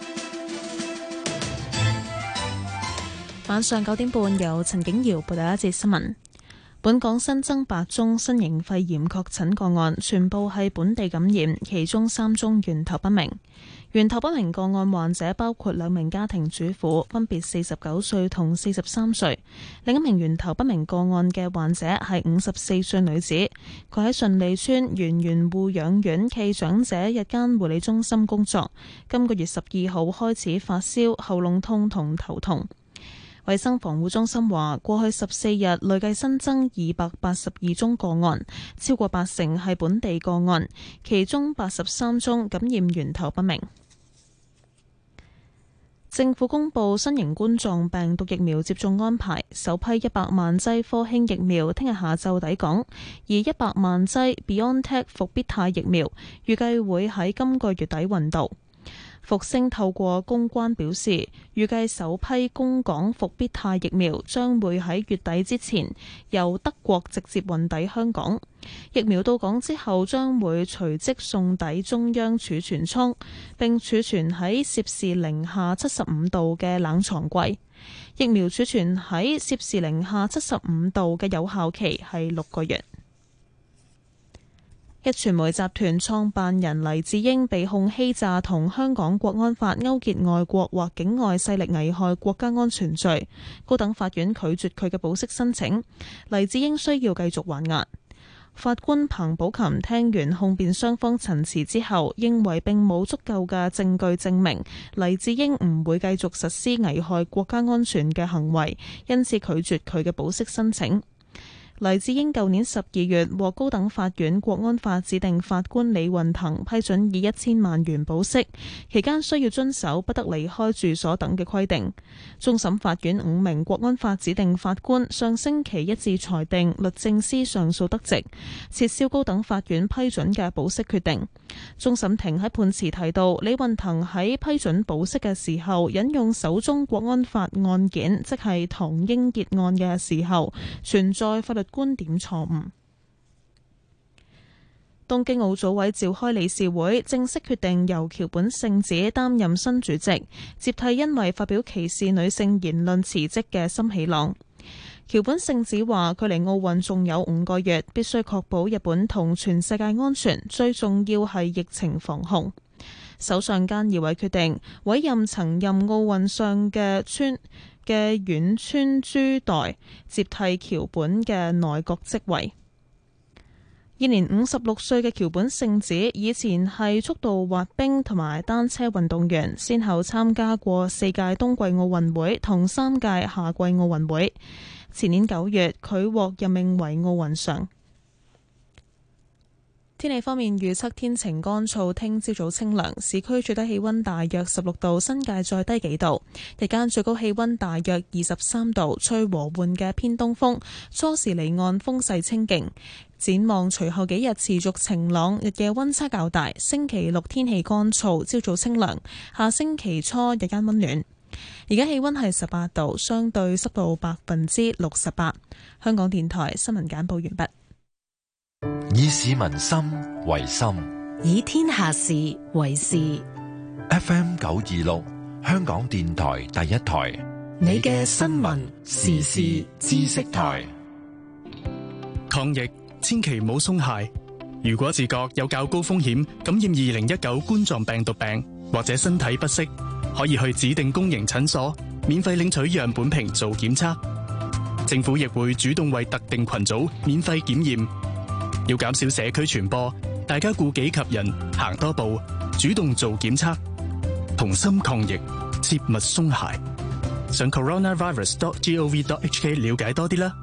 晚上九點半由陳景瑤報道一節新聞。本港新增八宗新型肺炎確診個案，全部係本地感染，其中三宗源頭不明。源頭不明個案患者包括兩名家庭主婦，分別四十九歲同四十三歲。另一名源頭不明個案嘅患者係五十四歲女子，佢喺順利村圓圓護養院暨長者日間護理中心工作，今個月十二號開始發燒、喉嚨痛同頭痛。衛生防護中心話，過去十四日累計新增二百八十二宗個案，超過八成係本地個案，其中八十三宗感染源頭不明。政府公布新型冠狀病毒疫苗接種安排，首批一百萬劑科興疫苗聽日下晝抵港，而一百萬劑 BioNTech 復必泰疫苗預計會喺今個月底運到。復星透過公關表示，預計首批供港復必泰疫苗將會喺月底之前由德國直接運抵香港。疫苗到港之後將會隨即送抵中央儲存倉，並儲存喺攝氏零下七十五度嘅冷藏櫃。疫苗儲存喺攝氏零下七十五度嘅有效期係六個月。壹傳媒集團創辦人黎智英被控欺詐同香港國安法勾結外國或境外勢力危害國家安全罪，高等法院拒絕佢嘅保釋申請，黎智英需要繼續還押。法官彭寶琴聽完控辯雙方陳詞之後，認為並冇足夠嘅證據證明黎智英唔會繼續實施危害國家安全嘅行為，因此拒絕佢嘅保釋申請。黎智英舊年十二月獲高等法院國安法指定法官李運騰批准以一千萬元保釋，期間需要遵守不得離開住所等嘅規定。終審法院五名國安法指定法官上星期一致裁定律政司上訴得直，撤銷高等法院批准嘅保釋決定。終審庭喺判詞提到，李運騰喺批准保釋嘅時候引用首宗國安法案件，即係唐英傑案嘅時候，存在法律觀點錯誤。 東京奧組委召開理事會，正式決定由橋本聖子擔任新主席，接替因為發表歧視女性言論辭職嘅森喜朗。橋本聖子話：距離奧運仲有五個月，必須確保日本同全世界安全，最重要係疫情防控。首相菅義偉決定委任曾任奧運相嘅村嘅遠川珠代接替橋本嘅內閣職位。現年五十六歲嘅橋本聖子以前係速度滑冰同埋單車運動員，先後參加過四屆冬季奧運會同三屆夏季奧運會。前年九月，佢獲任命為奧運相。天氣方面預測天晴乾燥，聽朝早清涼，市區最低氣溫大約十六度，新界再低幾度。日間最高氣溫大約二十三度，吹和緩嘅偏東風，初時離岸風勢清勁。展望隨後幾日持續晴朗，日夜溫差較大。星期六天氣乾燥，朝早清涼。下星期初日間溫暖。而家氣溫係十八度，相對濕度百分之六十八。香港電台新聞簡報完畢。 以市民心為心， 以天下事為事。 F M 九二六，香港電台第一台， 你嘅新聞時事知識台。 抗疫千祈唔好鬆懈。如果自覺有較高風險感染二零一九冠狀病毒病，或者身體不適，可以去指定公營診所免費領取樣本瓶做檢測。政府亦會主動為特定群組免費檢驗。要減少社區傳播，大家顧己及人，行多步，主動做檢測，同心抗疫，切勿鬆懈。上 coronavirus dot gov dot hk 了解多啲啦。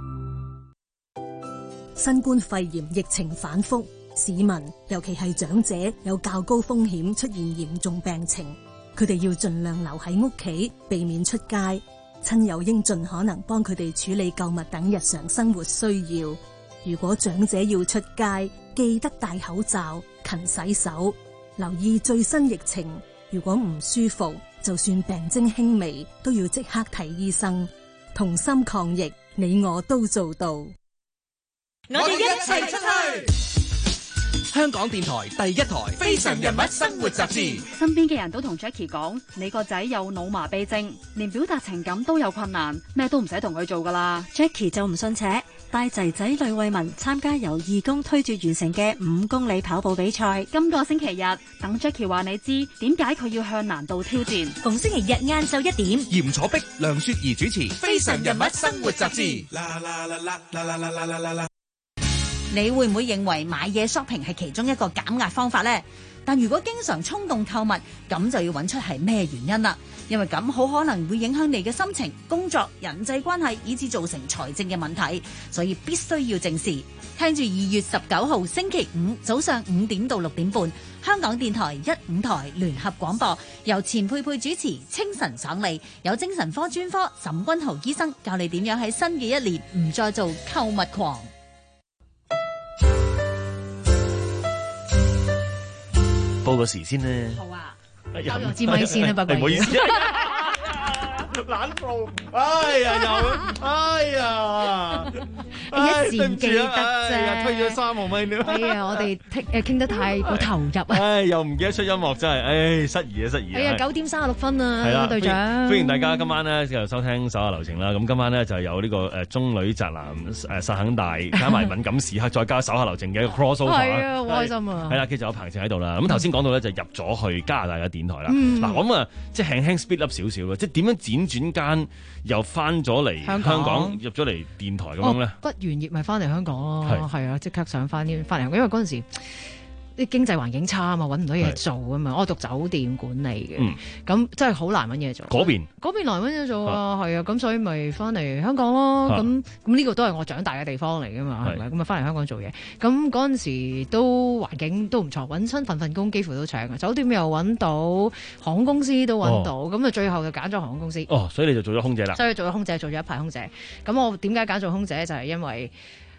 新冠肺炎疫情反覆，市民尤其係長者有較高風險出現嚴重病情，佢哋要盡量留喺屋企，避免出街。親友應盡可能幫佢哋處理購物等日常生活需要。如果長者要出街，記得戴口罩、勤洗手，留意最新疫情。如果唔舒服，就算病徵輕微，都要即刻睇醫生。同心抗疫，你我都做到。我哋一齊出去。 香港電台第一台《非常人物生活雜誌》。 身邊嘅人都同 Jackie 講，你個仔有腦麻痹症，連表達情感都有困難，咩都唔使同佢做噶啦。 Jackie 就唔信邪，帶仔仔呂慧文參加由義工推住完成嘅五公里跑步比賽。 今個星期日，等 Jackie 話你知點解佢要向難度挑戰。 逢星期日晏晝一點， 嚴楚碧、梁雪兒主持《非常人物生活雜誌》。 你會唔會認為買嘢 shopping 係其中一個減壓方法呢？但如果經常衝動購物，咁就要揾出係咩原因啦。因為咁好可能會影響你嘅心情、工作、人際關係，以致造成財政嘅問題，所以必須要正視。聽住二月十九號星期五早上五點到六點半，香港電台一五台聯合廣播，由錢佩佩主持，清晨爽利，有精神科專科沈君豪醫生教你點樣喺新嘅一年唔再做購物狂。 報個時先咧。 好啊，交咗支咪先啦，不過。 唔好意思。懶報，哎呀又，哎呀， 一字唔記得啫， 推咗三毫米了。 哎呀，我哋傾誒傾得太過投入啊！ 唉，又唔記得出音樂，真係，唉，失儀啊，失儀啊！ 哎呀，九點三十六分啊，係啦，隊長。 歡迎大家今晚咧繼續收聽手下留情啦。咁今晚咧就有呢個誒中女宅男誒實肯大，加埋敏感時刻，再加手下留情嘅一個 crossover。係啊，好開心啊！ 係啦，其實有彭程喺度啦。咁頭先講到咧就入咗去加拿大嘅電台啦。嗱，咁啊，即係輕輕 speed up 少少嘅，即係點樣輾轉間又翻咗嚟香港，入咗嚟電台咁樣咧？ 畢完業咪翻嚟香港咯，係啊，即刻想翻啲翻嚟，因為嗰陣時啲經濟環境差啊嘛，揾唔到嘢做啊嘛，我讀酒店管理嘅，咁、嗯、真係好難揾嘢做。嗰邊嗰邊難揾嘢做啊，係啊，咁所以咪翻嚟香港咯。咁咁呢個都係我長大嘅地方嚟噶嘛，係咪？咁啊翻嚟香港做嘢，咁嗰陣時都環境都唔錯，揾親份份工幾乎都請嘅，酒店又揾到，航空公司都揾到，咁啊、哦、最後就揀咗航空公司。 哦，所以你就做咗空姐啦。 所以做咗空姐，做咗一排空姐。咁我點解揀做空姐就係、是、因為。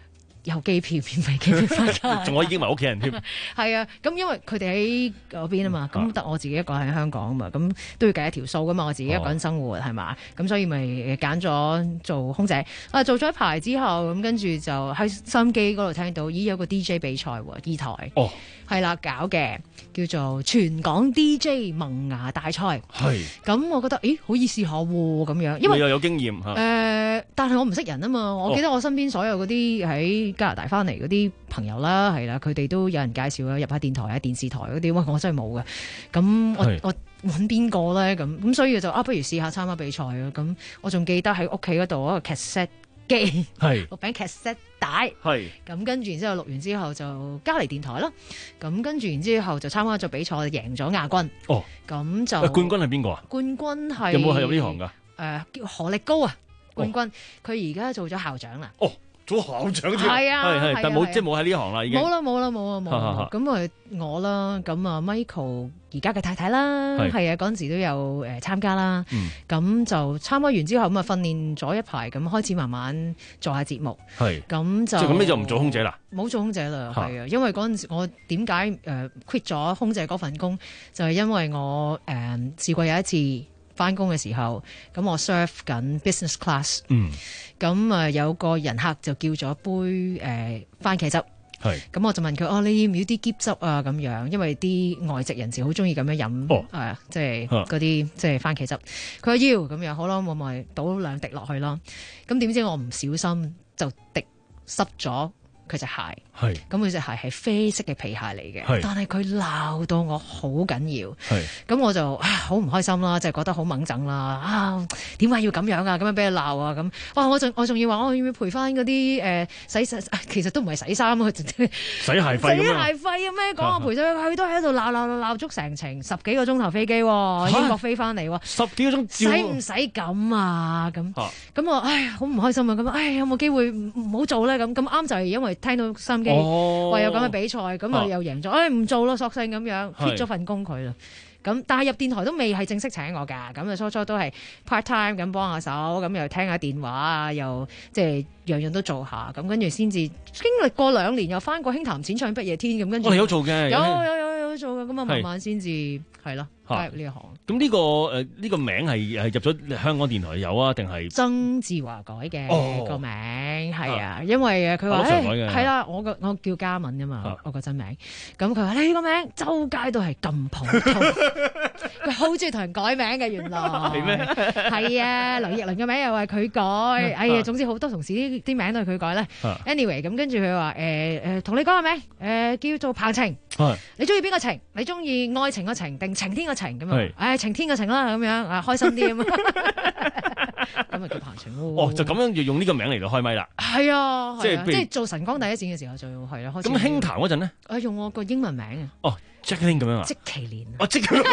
有機票免費機票翻家， 仲可以應埋屋企人添。 係啊，咁因為佢哋喺嗰邊啊嘛，咁得我自己一個喺香港啊嘛，咁都要計一條數噶嘛，我自己一個人生活係嘛，咁、哦、所以咪揀咗做空姐。啊，做咗一排之後，咁跟住就喺收音機嗰度聽到，咦有個 D J 比賽喎，二台。哦。係啦，搞嘅叫做全港 D J 萌芽大賽。係。咁我覺得，咦，好意思下喎咁樣，因為又有經驗嚇。誒、 呃，但係我唔識人啊嘛，我記得我身邊所有嗰啲喺加拿大翻嚟嗰啲朋友啦，係啦，佢哋都有人介紹啊，入下電台啊、電視台嗰啲，哇，我真係冇嘅。咁我我揾邊個咧？咁咁所以就啊，不如試下參加比賽啊。咁我仲記得喺屋企嗰度一個 cassette 機，係錄餅 cassette 帶，係咁跟住然之後錄完之後就交嚟電台啦。咁跟住然之後就參加咗比賽，贏咗亞軍。哦，咁就冠軍係邊個啊？ 冠軍係有冇係入呢行㗎？誒、 呃，叫何力高啊！冠軍，佢而家做咗校長啦。 哦，做校長添。 係啊， 係係，但冇即係冇喺呢行啦，已經。 冇啦，冇啦，冇啊，冇啊。咁啊，我啦，咁啊，Michael 而家嘅太太啦，係啊，嗰陣時都有誒參加啦。咁、嗯、就參加完之後咁啊，訓練咗一排，咁開始慢慢做下節目。係。咁就即係咁，你就唔做空姐啦？冇做空姐啦，係啊，因為嗰陣時我點解誒 quit 咗空姐嗰份工，就係、是、因為我誒、呃、試過有一次。翻工嘅時候，咁我 serve 緊 business class，嗯，咁啊有個人客就叫咗杯誒、呃、番茄汁，係，咁我就問佢哦，你要唔要啲喼汁啊？咁樣，因為啲外籍人士好中意咁樣飲，哦，係即係嗰啲即係番茄汁，佢話要咁樣，好啦，我咪倒兩滴落去咯，咁點知我唔小心就滴濕咗佢隻鞋。係，咁佢隻鞋係啡色嘅皮鞋嚟嘅，但係佢鬧到我好緊要，咁我就啊好唔開心啦，就係、是、覺得好掹整啦，啊點解要咁樣啊？咁樣俾佢鬧啊咁，哇我仲我仲要話我要唔要賠翻嗰啲誒洗洗、啊，其實都唔係洗衫啊，洗鞋費咁洗鞋費啊咩？講我賠咗佢都喺度鬧鬧鬧足成程十幾個鐘頭飛機喎，英國飛翻嚟喎，十幾個鐘，使唔使咁啊？咁咁我唉好唔開心啊！咁唉有冇機會唔好做咧？咁咁啱就係因為聽到新。哦，話有咁嘅比賽，咁啊又贏咗，誒唔做咯，索性咁樣 quit 咗份工佢啦。咁但係入電台都未係正式請我㗎，咁啊初初都係 part time 咁幫下手，咁又聽下電話啊，又即係樣樣都做下，咁跟住先至經歷過兩年，又翻過輕談淺唱不夜天咁，跟住我哋有做嘅，有有有有做嘅，咁啊慢慢先至係咯。加入呢一行，咁呢、這個誒呢、呃這個名係係入咗香港電台有啊，定係曾志華改嘅個名係、哦、啊，因為誒佢話係啦，我個我叫嘉敏啊嘛，啊我個真名，咁佢話你個名周街都係咁普通，佢好中意同人改名嘅原來係咩？係啊，劉奕麟嘅名又係佢改，哎呀，總之好多同事啲啲名都係佢改咧。anyway， 咁跟住佢話誒誒同你講個名誒、呃、叫做彭晴，你中意邊個晴？你中意愛情個情定晴天個晴咁啊？唉，晴天個晴啦，咁樣啊，開心啲咁啊，咁咪叫彭晴咯。哦，就咁樣要用呢個名嚟到開咪啦。係啊，即係即係做晨光第一線嘅時候就係啦。咁輕談嗰陣咧？啊，用我個英文名啊。哦 ，Jacqueline 咁樣啊？即其連。哦，即其連。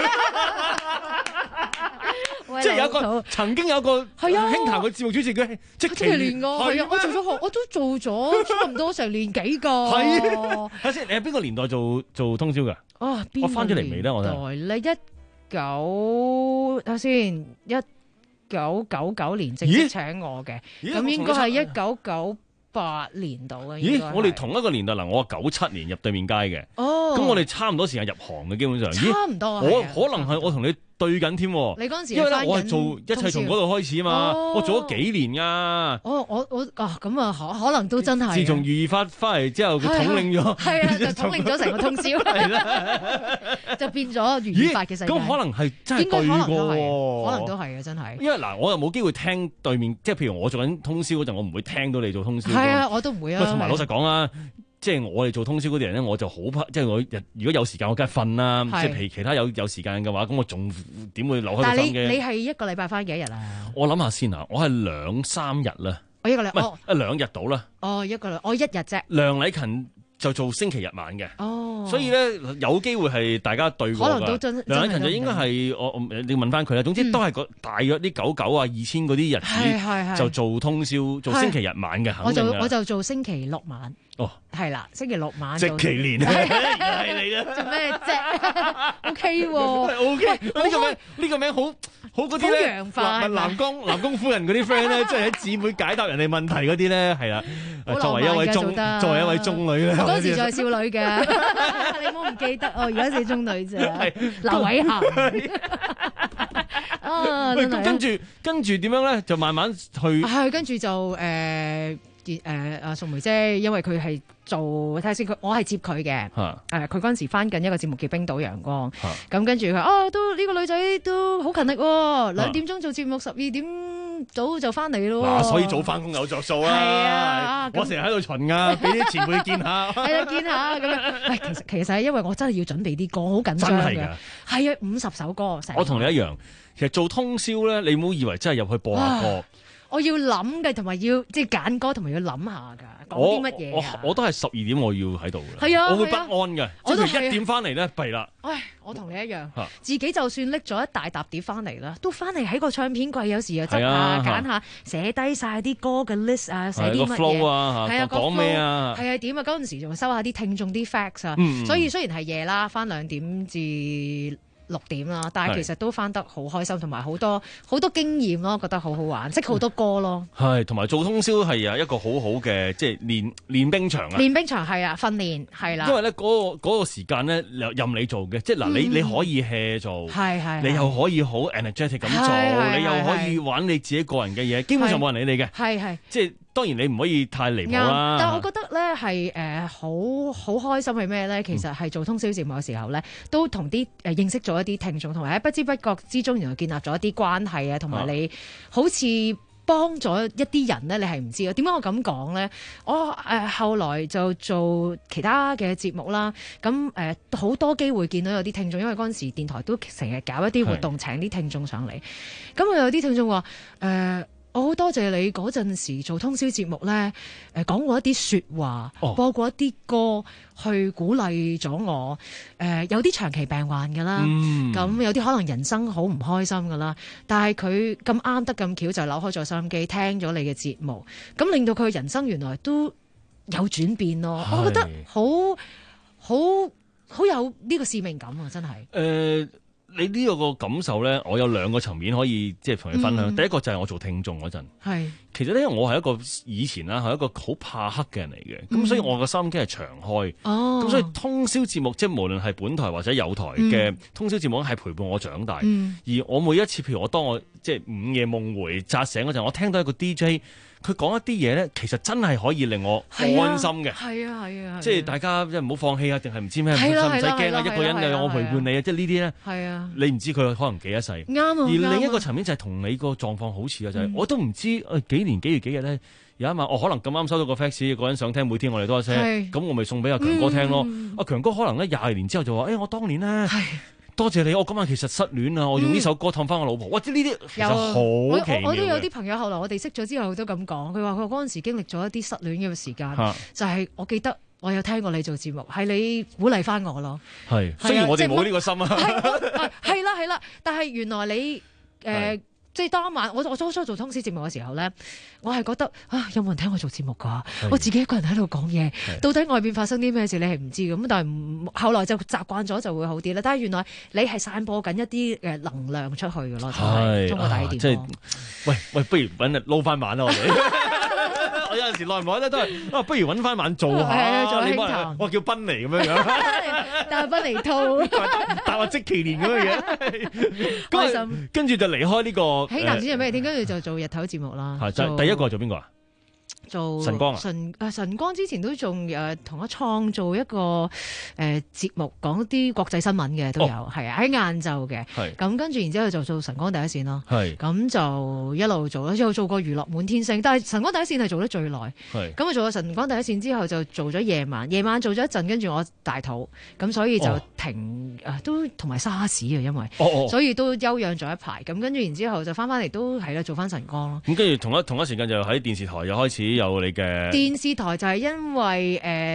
即係有一個曾經有一個係啊輕談嘅節目主持佢即其連㗎，係啊，我做咗學，我都做咗差唔多成年幾㗎。係，睇先，你喺邊個年代做做通宵㗎？哦，我翻咗嚟未咧？我代咧一九睇下先，一九九九年正式請我嘅，咁應該係一九九八年度嘅。咦，我哋同一個年代嗱，我九七年入對面街嘅，哦，咁我哋差唔多時間入行嘅，基本上差唔多。我可能係我同你對緊添，你嗰陣時因為咧我係做一切從嗰度開始啊嘛，我做咗幾年噶。哦，我我啊咁啊可可能都真係。自從余發翻嚟之後，佢統領咗，係啊，就統領咗成個通宵，係啦，就變咗余發嘅世界。咁可能係真係對過，可能都係啊，真係。因為嗱，我又冇機會聽對面，即係譬如我做緊通宵嗰陣，我唔會聽到你做通宵。係啊，我都唔會啊。同埋老實講啦。即係我哋做通宵嗰啲人咧，我就好怕。即係我如果有時間，我梗係瞓啦。即係譬如其他有有時間嘅話，咁我仲點會留開個心嘅？但係你你係一個禮拜翻幾多日啊？我諗下先啊，我係兩三日啦。我一個禮唔係一兩日到啦。哦，一個禮我一日啫。梁禮勤就做星期日晚嘅。哦，所以咧有機會係大家對過㗎。可能都真。梁禮勤就應該係我我你問翻佢啦。總之都係個大約啲九九啊二千嗰啲日子就做通宵做星期日晚嘅。我就我就做星期六晚。哦，係啦，星期六晚。即其連係你啦，做咩啫？O K 喎，O K。呢個名呢個名好好嗰啲咧， 洋化問南宮南宮夫人嗰啲 friend 咧，即係喺姊妹解答人哋問題嗰啲咧，係啦。作為一位中作為一位中女咧， 嗰時仲係少女嘅，你唔好唔記得哦，而家係中女啫。劉偉恆啊， 喂，咁跟住跟住點樣咧？就慢慢去係跟住就誒。誒阿宋梅姐，因為佢係做睇下先，佢我係接佢嘅。誒佢嗰陣時翻緊一個節目叫《冰島陽光》，咁跟住佢啊都呢、呢個女仔都好勤力喎，兩點鐘做節目，十二點早就翻嚟咯。 嗱，所以早翻工有着數啦。係啊，我成日喺度巡㗎，俾啲前輩見下。 係啊，見下咁樣。喂，其實其實係因為我真係要準備啲歌，好緊張嘅。真係㗎。係啊，五十首歌。 我同你一樣，其實做通宵咧，你唔好以為真係入去播下歌。 我要諗嘅，同埋要即係揀歌，同埋要諗下㗎，講啲乜嘢啊？ 我都係十二點我要喺度嘅， 係啊， 我會不安嘅。即係佢一點翻嚟咧，弊啦。 唉，我同你一樣，自己就算拎咗一大沓碟翻嚟啦，都翻嚟喺個唱片櫃，有時又執下揀下，寫低晒啲歌嘅 list 啊，寫啲乜嘢啊，係啊，講咩啊？係啊，點啊？嗰陣時仲收下啲聽眾啲 facts 啊，所以雖然係夜啦，翻兩點至六點啦，但係其實都翻得好開心，同埋好多好多經驗咯，覺得好好玩，識好多歌咯。 係，同埋做通宵係啊一個好好嘅，即係練練冰場啊。 練冰場係啊，訓練係啦。 因為咧嗰個嗰個時間咧任你做嘅，即係嗱你你可以 hea 做，係係，你又可以好 energetic 咁做，你又可以玩你自己個人嘅嘢，基本上冇人理你嘅。係係，即係。當然你唔可以太離譜啦， 但係我覺得咧係誒好好開心係咩咧？其實係做通宵節目嘅時候咧，都同啲誒認識咗一啲聽眾，同埋喺不知不覺之中，原來建立咗一啲關係啊，同埋你好似幫咗一啲人咧，你係唔知嘅。點解我咁講咧？我誒、呃、後來就做其他嘅節目啦，咁誒好多機會見到有啲聽眾，因為嗰陣時電台都成日搞一啲活動，請啲聽眾上嚟，咁有啲聽眾話誒。呃我好多謝你嗰陣時做通宵節目咧，誒講過一啲説話，哦、播過一啲歌去鼓勵咗我。誒、呃、有啲長期病患㗎啦，咁、嗯、有啲可能人生好唔開心㗎啦，但係佢咁啱得咁巧就扭開咗收音機聽咗你嘅節目，咁令到佢人生原來都有轉變咯。我覺得好好好有呢個使命感啊！真係。誒、 呃。你呢個感受咧，我有兩個層面可以即係同你分享。嗯、第一個就係我做聽眾嗰陣，係其實咧，我係一個以前啦，係一個好怕黑嘅人嚟嘅，咁、嗯、所以我個收音機係長開，咁、哦、所以通宵節目即係無論係本台或者有台嘅通宵節目係陪伴我長大。嗯、而我每一次譬如我當我即係午夜夢回扎醒嗰陣，我聽到一個 D J。佢講一啲嘢咧，其實真係可以令我安心嘅。係啊係啊，即係大家即係唔好放棄啊，定係唔知咩？唔使唔使驚啊，一個人有我陪伴你啊，即係呢啲咧。係啊，你唔知佢可能幾一世。啱啊。而另一個層面就係同你個狀況好似嘅，就係我都唔知誒幾年幾月幾日咧，有一晚我可能咁啱收到個 fax，個人想聽每天我哋多一些，咁我咪送俾阿強哥聽咯。阿強哥可能咧廿年之後就話：誒我當年咧。多謝你，我今晚其實失戀啊！我用呢首歌氹翻我老婆。哇！即呢啲其實好奇妙。 我都有啲朋友後來我哋識咗之後都咁講，佢話佢嗰陣時經歷咗一啲失戀嘅時間，啊、就係我記得我有聽過你做節目，係你鼓勵翻我咯。係，雖然我哋冇呢個心啊。係啦係啦，但係原來你誒。即係當晚，我我初初做通宵節目嘅時候咧，我係覺得啊，有冇人聽我做節目㗎？我自己一個人喺度講嘢，到底外邊發生啲咩事你係唔知嘅。咁但係後來就習慣咗就會好啲啦。但係原來你係散播緊一啲誒能量出去嘅咯，就係中國大氣電波。即係喂喂，不如揾日撈翻晚啦，我哋。我有陣時耐唔耐咧都係啊，不如揾翻晚做下，做輕談。我叫賓尼咁樣樣，但係賓尼兔，但係即其年咁樣樣。開心。跟住就離開呢個輕談先係咩天？跟住就做日頭節目啦。係，就第一個做邊個啊？做晨光啊！晨誒晨光之前都仲誒同我創造一個誒、呃、節目，講啲國際新聞嘅都有，係啊喺晏晝嘅。係咁跟住，然之後就做晨光第一線咯。係咁就一路做啦，之後做過娛樂滿天星，但係晨光第一線係做得最耐。係咁啊，做咗晨光第一線之後就做咗夜晚，夜晚做咗一陣，跟住我大肚，咁所以就停誒、哦啊、都同埋沙士啊，因為哦哦所以都休養咗一排。咁跟住然之後就翻翻嚟都係啦，做翻晨光咯。咁跟住同一同一時間就喺電視台又開始。有你嘅電視台就係因為誒、呃、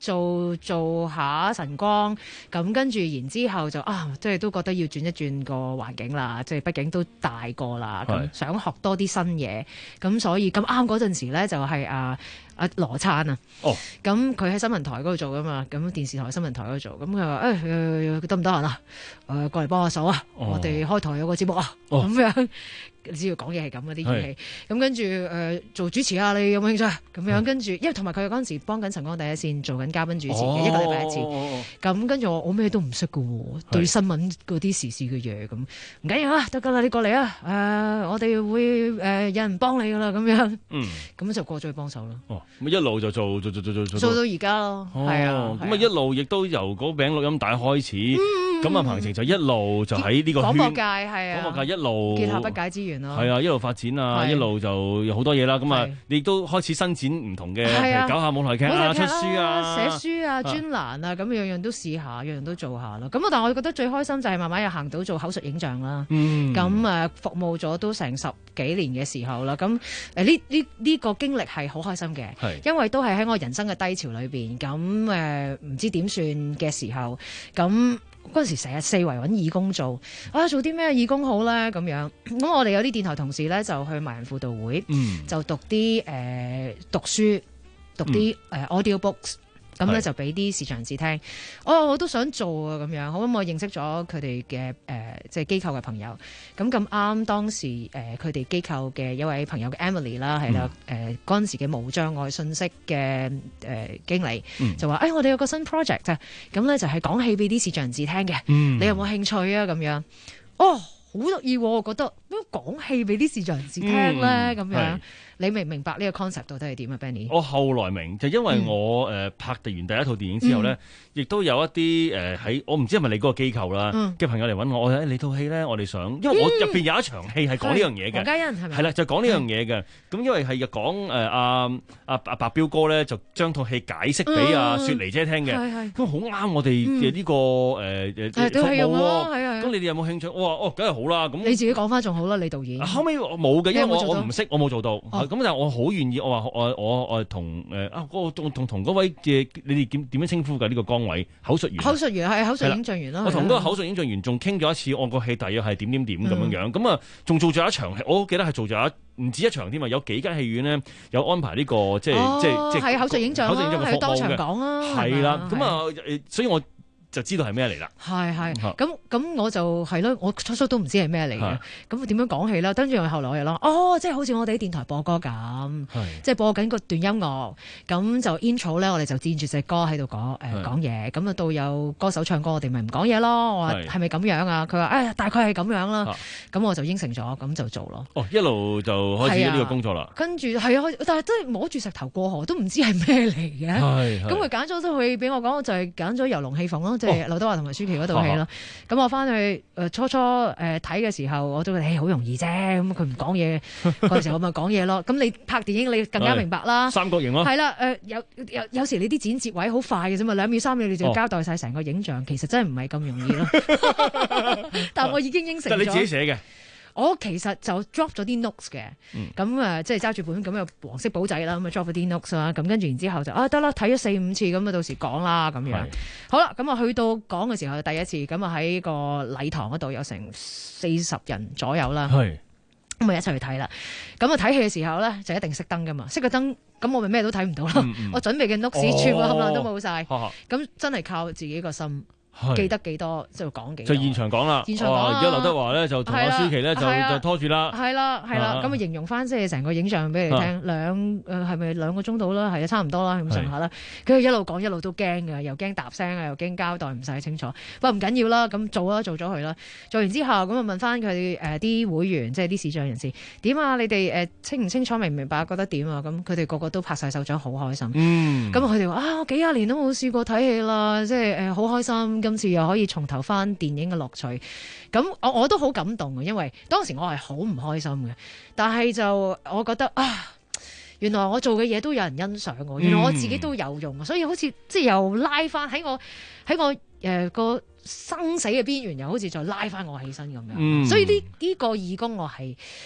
做做下晨光，咁跟住然之後就啊，即係都覺得要轉一轉個環境啦，即係畢竟都大個啦，咁想學多啲新嘢，咁所以咁啱嗰陣時咧就係啊啊羅燦啊， 哦，咁佢喺新聞台嗰度做噶嘛，咁電視台新聞台嗰度做，咁佢話誒得唔得閒啊？誒過嚟幫下手啊，我哋開台有個節目啊，咁樣。你知道講嘢係咁嗰啲語氣，咁跟住誒做主持啊，你有冇興趣？咁樣跟住，因為同埋佢嗰陣時幫緊晨光第一線做緊嘉賓主持嘅，一個禮拜一次。咁跟住我我咩都唔識㗎喎，對新聞嗰啲時事嘅嘢咁，唔緊要啊，得㗎啦，你過嚟啊，誒我哋會誒有人幫你㗎啦，咁樣。嗯，咁就過咗去幫手咯。 哦，咁一路就做做做做做做到而家咯，係啊。 咁啊一路亦都由嗰餅錄音帶開始，咁啊彭程就一路就喺呢個廣播界係啊， 廣播界一路結合不解之緣。 係啊，一路發展啊，一路就有好多嘢啦。咁啊，你亦都開始伸展唔同嘅，譬如搞下舞台劇啊、出書啊、 寫書啊、專欄啊，咁樣樣都試下，樣樣都做下咯。咁但係我覺得最開心就係慢慢又行到做口述影像啦。咁誒服務咗都成十幾年嘅時候啦。咁誒呢呢呢個經歷係好開心嘅，因為都係喺我人生嘅低潮裏邊。咁誒唔知點算嘅時候，咁。嗰陣時成日四圍揾義工做，啊做啲咩義工好咧咁樣，咁我哋有啲電台同事咧就去盲人輔導會，嗯、就讀啲誒、呃、讀書，讀啲誒、嗯呃、audio books。咁咧就俾啲視障人士聽，哦，我都想做啊咁樣，好咁我認識咗佢哋嘅誒即係機構嘅朋友，咁咁啱當時誒佢哋機構嘅一位朋友嘅 Emily 啦，係啦誒嗰陣時嘅無障礙信息嘅誒、呃、經理，嗯、就話誒、哎、我哋有個新 project 啊，咁咧就係講戲俾啲視障人士聽嘅，嗯、你有冇興趣啊咁樣？哦，好得意喎，我覺得點解講戲俾啲視障人士聽咧咁、嗯、樣？你明唔明白呢個 concept 到底係點啊 Benny？ 我後來明，就因為我誒、嗯呃、拍完第一套電影之後咧，亦、嗯、都有一啲誒喺我唔知係咪你嗰個機構啦嘅、嗯、朋友嚟揾我，我誒你套戲咧，我哋想，因為我入邊有一場戲係講呢樣嘢嘅，黃嘉欣係咪？係啦，就講呢樣嘢嘅。咁、嗯、因為係講誒阿阿阿白彪哥咧，就將套戲解釋俾阿雪梨姐聽嘅，咁好啱我哋嘅呢個誒誒服務喎。咁你哋有冇興趣？我話哦，梗係好啦。咁你自己講翻仲好啦，你導演。 後尾我冇嘅，因為我我唔識，我冇做到。咁但係我好願意，我話我我我同誒啊嗰個同同嗰位嘅你哋點點樣稱呼㗎？呢個崗位口述員。口述員係口述影像員咯。我同嗰個口述影像員仲傾咗一次，我個戲大約係點點點咁樣樣。咁啊，仲做咗一場戲，我記得係做咗一唔止一場添啊！有幾間戲院咧有安排呢個即係即係即係口述影像咯，係當場講啊。 係啦，咁啊誒，所以我就知道係咩嚟啦。係係， 咁咁我就係咯，我初初都唔知係咩嚟嘅。咁點樣講起啦？跟住我後來我又諗，哦，即係好似我哋喺電台播歌咁，即係播緊嗰段音樂，咁就 intro 咧，我哋就佔住隻歌喺度講誒講嘢。咁啊到有歌手唱歌，我哋咪唔講嘢咯。我話係咪咁樣啊？佢話誒大概係咁樣啦。咁我就應承咗，咁就做咯。哦，一路就開始呢個工作啦。跟住係啊，但係真係摸住石頭過河，都唔知係咩嚟嘅。咁佢揀咗都會俾我講，就係揀咗《遊龍戲鳳》咯。即係劉德華同埋舒淇嗰套戲咯，咁、哦、我翻去誒、呃、初初誒睇嘅時候，我都覺得誒好容易啫，咁佢唔講嘢嗰陣時候我咪講嘢咯。咁你拍電影你更加明白啦，三角形咯，係啦誒有有有時你啲剪接位好快嘅啫嘛，兩秒三秒你就交代晒成個影像，哦、其實真係唔係咁容易咯。但我已經應承咗，你自己寫嘅。我其實就 drop 咗啲 notes 嘅，咁誒、嗯、即係揸住本咁嘅黃色簿仔啦，咁啊 drop 咗啲 notes 啦，咁跟住然之後就啊得啦，睇咗四五次，咁啊到時講啦咁樣。好啦，咁啊去到講嘅時候第一次，咁啊喺個禮堂嗰度有成四十人左右啦，咁咪一齊去睇啦。咁啊睇戲嘅時候咧就一定熄燈噶嘛，熄個燈咁我咪咩都睇唔到咯。嗯嗯、我準備嘅 notes 全部冚唪唥都冇晒，咁、哦、真係靠自己個心。記得幾多就講幾多，就現場講啦。現場講啦。而家劉德華咧就同阿舒淇咧就就拖住啦。係啦係啦，咁啊形容翻即係成個影像俾你聽，兩誒係咪兩個鐘到啦？係啊，差唔多啦咁上下啦。佢一路講一路都驚嘅，又驚答聲啊，又驚交代唔晒清楚。不過唔緊要啦，咁做啦做咗佢啦。做完之後咁啊問翻佢誒啲會員，即係啲視障人士點啊？你哋誒清唔清楚明唔明白？覺得點啊？咁佢哋個個都拍晒手掌，好開心。嗯。咁佢哋話啊，我幾廿年都冇試過睇戲啦，即係誒好開心。今次又可以重頭翻電影嘅樂趣，咁我我都好感動嘅，因為當時我係好唔開心嘅，但係就我覺得啊，原來我做嘅嘢都有人欣賞我，原來我自己都有用，所以好似即係又拉翻喺我喺我誒個、呃、生死嘅邊緣，又好似再拉翻我起身咁樣，嗯、所以呢呢、呢個義工我係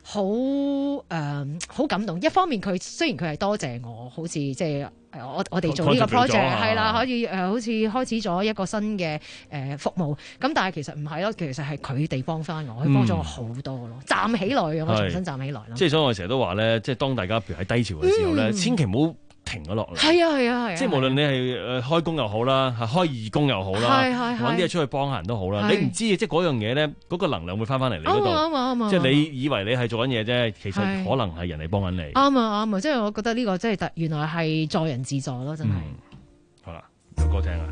好誒好感動。一方面佢雖然佢係多謝我，好似即係我我哋做呢個 project 係啦，可以誒、呃、好似開始咗一個新嘅誒、呃、服務。咁但係其實唔係咯，其實係佢哋幫翻我，佢幫咗我好多咯，站起來嘅，我重新站起來咯。 即係所以我成日都話咧，即係當大家譬如喺低潮嘅時候咧，嗯、千祈唔好停咗落嚟。 係啊係啊係啊！ 即係無論你係誒開工又好啦，係開義工又好啦，揾啲嘢出去幫下人都好啦。你唔知即係嗰樣嘢咧，嗰個能量會翻翻嚟你嗰度。 啱啊啱啊！ 即係你以為你係做緊嘢啫，其實可能係人哋幫緊你。 啱啊啱啊！即係我覺得呢個真係原來係助人自助咯，真係。 好啦，有歌聽啊！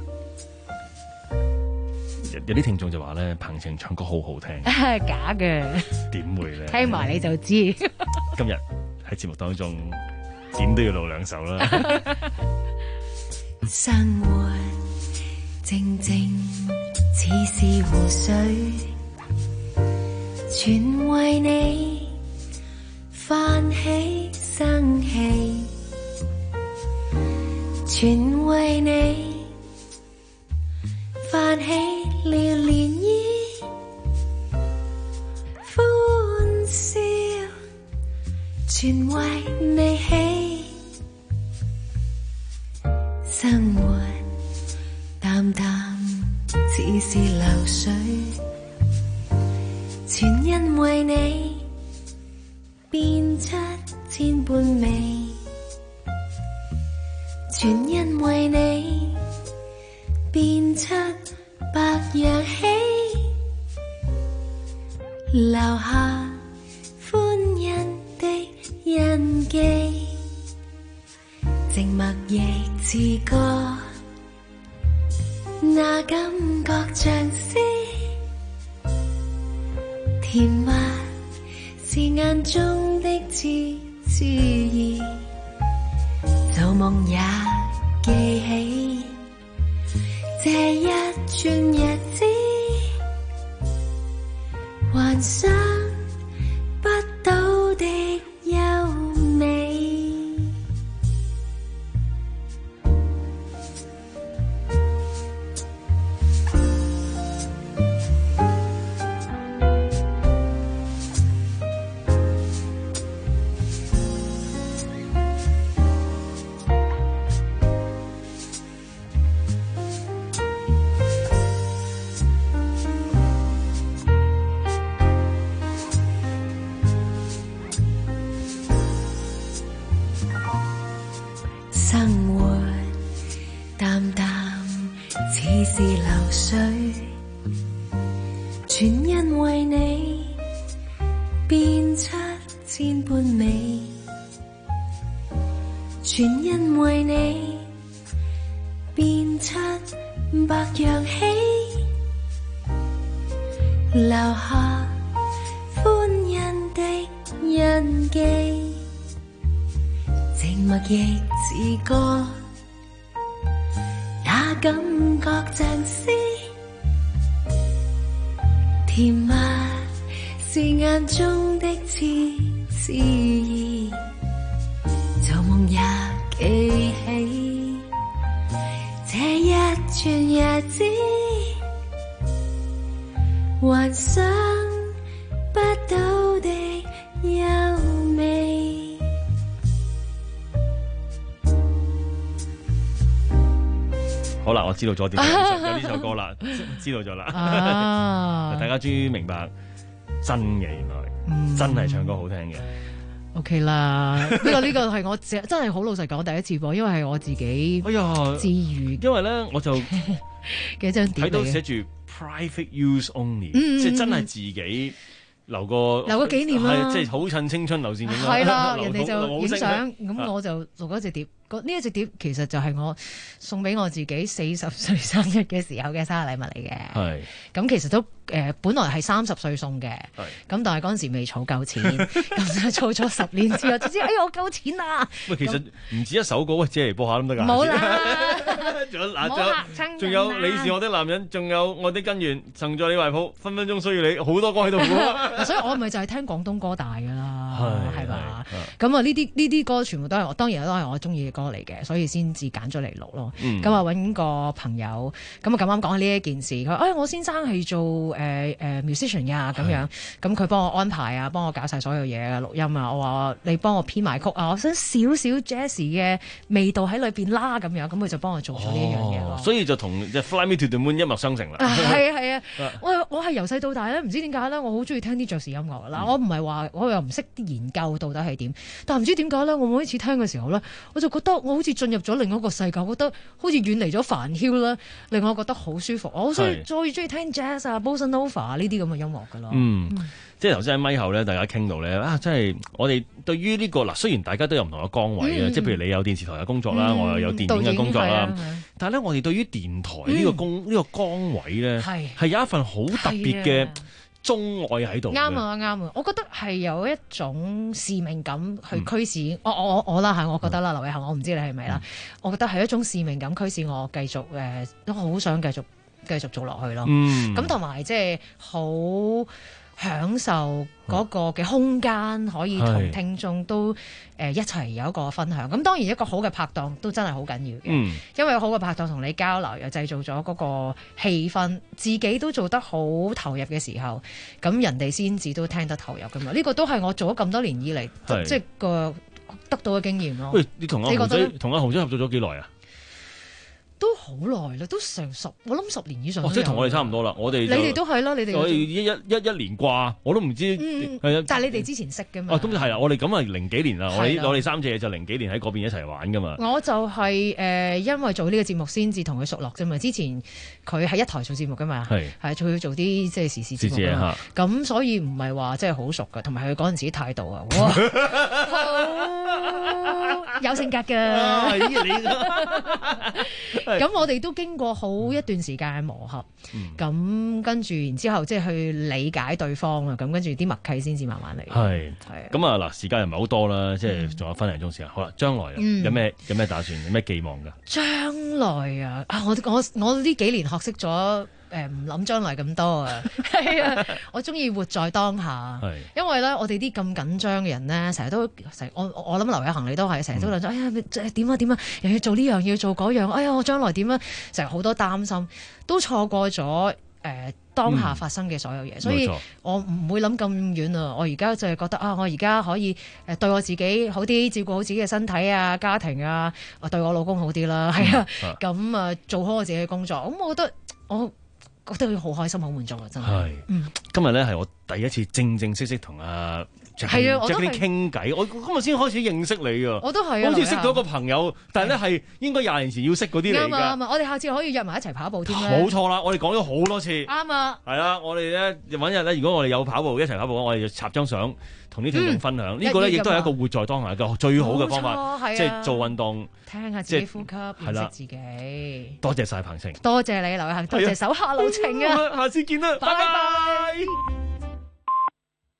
有啲聽眾就話咧，彭晴唱歌好好聽。 假嘅。點會咧？ 聽埋你就知。 今日喺節目當中。點都要露兩手啦！ 生活靜靜似是湖水，全為你泛起生氣，全為你泛起了漣漪，歡笑全為你起。生活淡淡似是流水，全因為你變出千般美，全因為你變出百樣喜，留下歡欣的印記。靜默亦似歌，那感覺像詩，甜蜜是眼中的痴痴意，做夢也記起這一串日子，幻想不到的優美。 好啦，我知道咗點解有呢首歌啦，知道咗啦。啊、大家終於明白真嘅，原來、嗯、真係唱歌好聽嘅。 OK 啦，呢、這個呢、這個係我真係好老實講第一次播，因為係我自己哎呀自娛。 因為咧我就幾張碟嚟嘅， 睇到寫住 private use only，、嗯、即係真係自己。留個留個紀念啦， 即係好趁青春留倩影啦。 係啦，人哋就影相，咁我就做嗰隻碟。呢一隻碟其實就係我送俾我自己四十歲生日嘅時候嘅生日禮物嚟嘅。係咁，其實都誒、呃，本來係三十歲送嘅。係咁，但係嗰陣時未儲夠錢，咁就儲咗十年之後，就知哎呀我夠錢啦。喂， 其實唔止一首歌，喂，借嚟播下都得㗎。 冇啦， 仲有嗱，仲有你是我的男人，仲有我的根源，曾在你懷抱，分分鐘需要你，好多歌喺度。 所以我咪就係聽廣東歌大㗎啦，係嘛？咁啊，呢啲呢啲歌全部都係我當然都係我中意嘅歌。 歌嚟嘅，所以先至揀咗嚟錄咯。 嗯咁啊揾個朋友，咁啊咁啱講呢一件事，佢話：誒我先生係做誒誒 musician 㗎咁樣，咁佢幫我安排啊，幫我搞晒所有嘢啊，錄音啊，我話你幫我編埋曲啊，我想少少 jazz 嘅味道喺裏邊啦，咁樣，咁佢就幫我做咗呢一樣嘢咯。 所以就同即係 Fly Me to the Moon 一脈相承啦。 係啊係啊，我我係由細到大咧，唔知點解咧，我好中意聽啲爵士音樂啦。我唔係話我又唔識啲研究到底係點，但係唔知點解咧，我每一次聽嘅時候咧，我就覺得我好似進入咗另一個世界，覺得好似遠離咗煩囂啦，令我覺得好舒服。我好中意最中意聽 jazz 啊、bossa nova 呢啲咁嘅音樂噶咯。 嗯，即係頭先喺咪後咧，大家傾到咧啊，真係我哋對於呢、這個嗱，雖然大家都有唔同嘅崗位啊， 嗯、 即係譬如你有電視台嘅工作啦， 嗯、 我又有電影嘅工作啦， 啊、 但係咧，我哋對於電台呢個工呢、嗯、個崗位咧，係係有一份好特別嘅鍾愛喺度。 啱啊啱啊，我覺得係有一種使命感去驅使、嗯、我我我啦嚇，我覺得啦，劉偉恒，我唔知你係咪啦，嗯、我覺得係一種使命感驅使我繼續誒，都好想繼續繼續做落去咯。咁同埋即係好享受嗰個嘅空間，可以同聽眾都誒一齊有一個分享。咁當然一個好嘅拍檔都真係好緊要嘅，嗯、因為好嘅拍檔同你交流，又製造咗嗰個氣氛，自己都做得好投入嘅時候，咁人哋先至都聽得投入噶嘛。呢、呢個都係我做咗咁多年以嚟，即係個得到嘅經驗咯。 喂，你同阿洪仔同阿洪仔合作咗幾耐啊？ 都好耐啦，都成十，我諗十年以上。 哦，即係同我哋差唔多啦，我哋你哋都係啦，你哋我哋一一一一年掛，我都唔知。 嗯， 係啊， 但係你哋之前識嘅嘛？ 哦，咁就係啦，我哋咁啊零幾年啦，我哋我哋三隻就零幾年喺嗰邊一齊玩噶嘛。 我就係誒，因為做呢個節目先至同佢熟絡啫嘛。之前佢喺一台做節目噶嘛，係係佢做啲即係時事節目啊。咁所以唔係話即係好熟噶，同埋佢嗰陣時啲態度啊，哇，有性格㗎。咁我哋都經過好一段時間嘅磨合，咁、嗯、跟住然之後即係去理解對方啊，咁跟住啲默契先至慢慢嚟。係係咁啊嗱，時間又唔係好多啦，即係仲有分零鐘時間。好啦，將來有咩有咩打算，有咩寄望㗎？將來啊，啊我我我呢幾年學識咗。誒唔諗將來咁多啊，係啊！我中意活在當下，因為咧我哋啲咁緊張嘅人咧，成日都成我我諗劉偉恒你都係成日都諗住，哎呀點啊點啊，又要做呢樣要做嗰樣，哎呀我將來點啊，成日好多擔心，都錯過咗誒、呃、當下發生嘅所有嘢，嗯、所以我唔會諗咁遠啊！我而家就係覺得啊，我而家可以誒對我自己好啲，照顧好自己嘅身體啊、家庭啊，我對我老公好啲啦，係啊，咁啊做好我自己嘅工作，咁我覺得我。覺得佢好開心、好滿足啊！真係。係，嗯，今日咧係我第一次正正式式同阿 Jackie 傾偈，我今日先開始認識你啊！我都係啊，好似識到一個朋友，但係咧係應該廿年前要識嗰啲嚟㗎。啱啊啱啊！我哋下次可以約埋一齊跑步添咧。冇錯啦，我哋講咗好多次。啱啊。係啦，我哋咧揾日咧，如果我哋有跑步一齊跑步，我哋就插張相同啲聽眾分享。呢個咧亦都係一個活在當下嘅最好嘅方法，即係做運動，聽下自己呼吸，認識自己。多謝晒彭晴，多謝你劉偉恒，多謝手下留情啊！下次見啦，拜拜。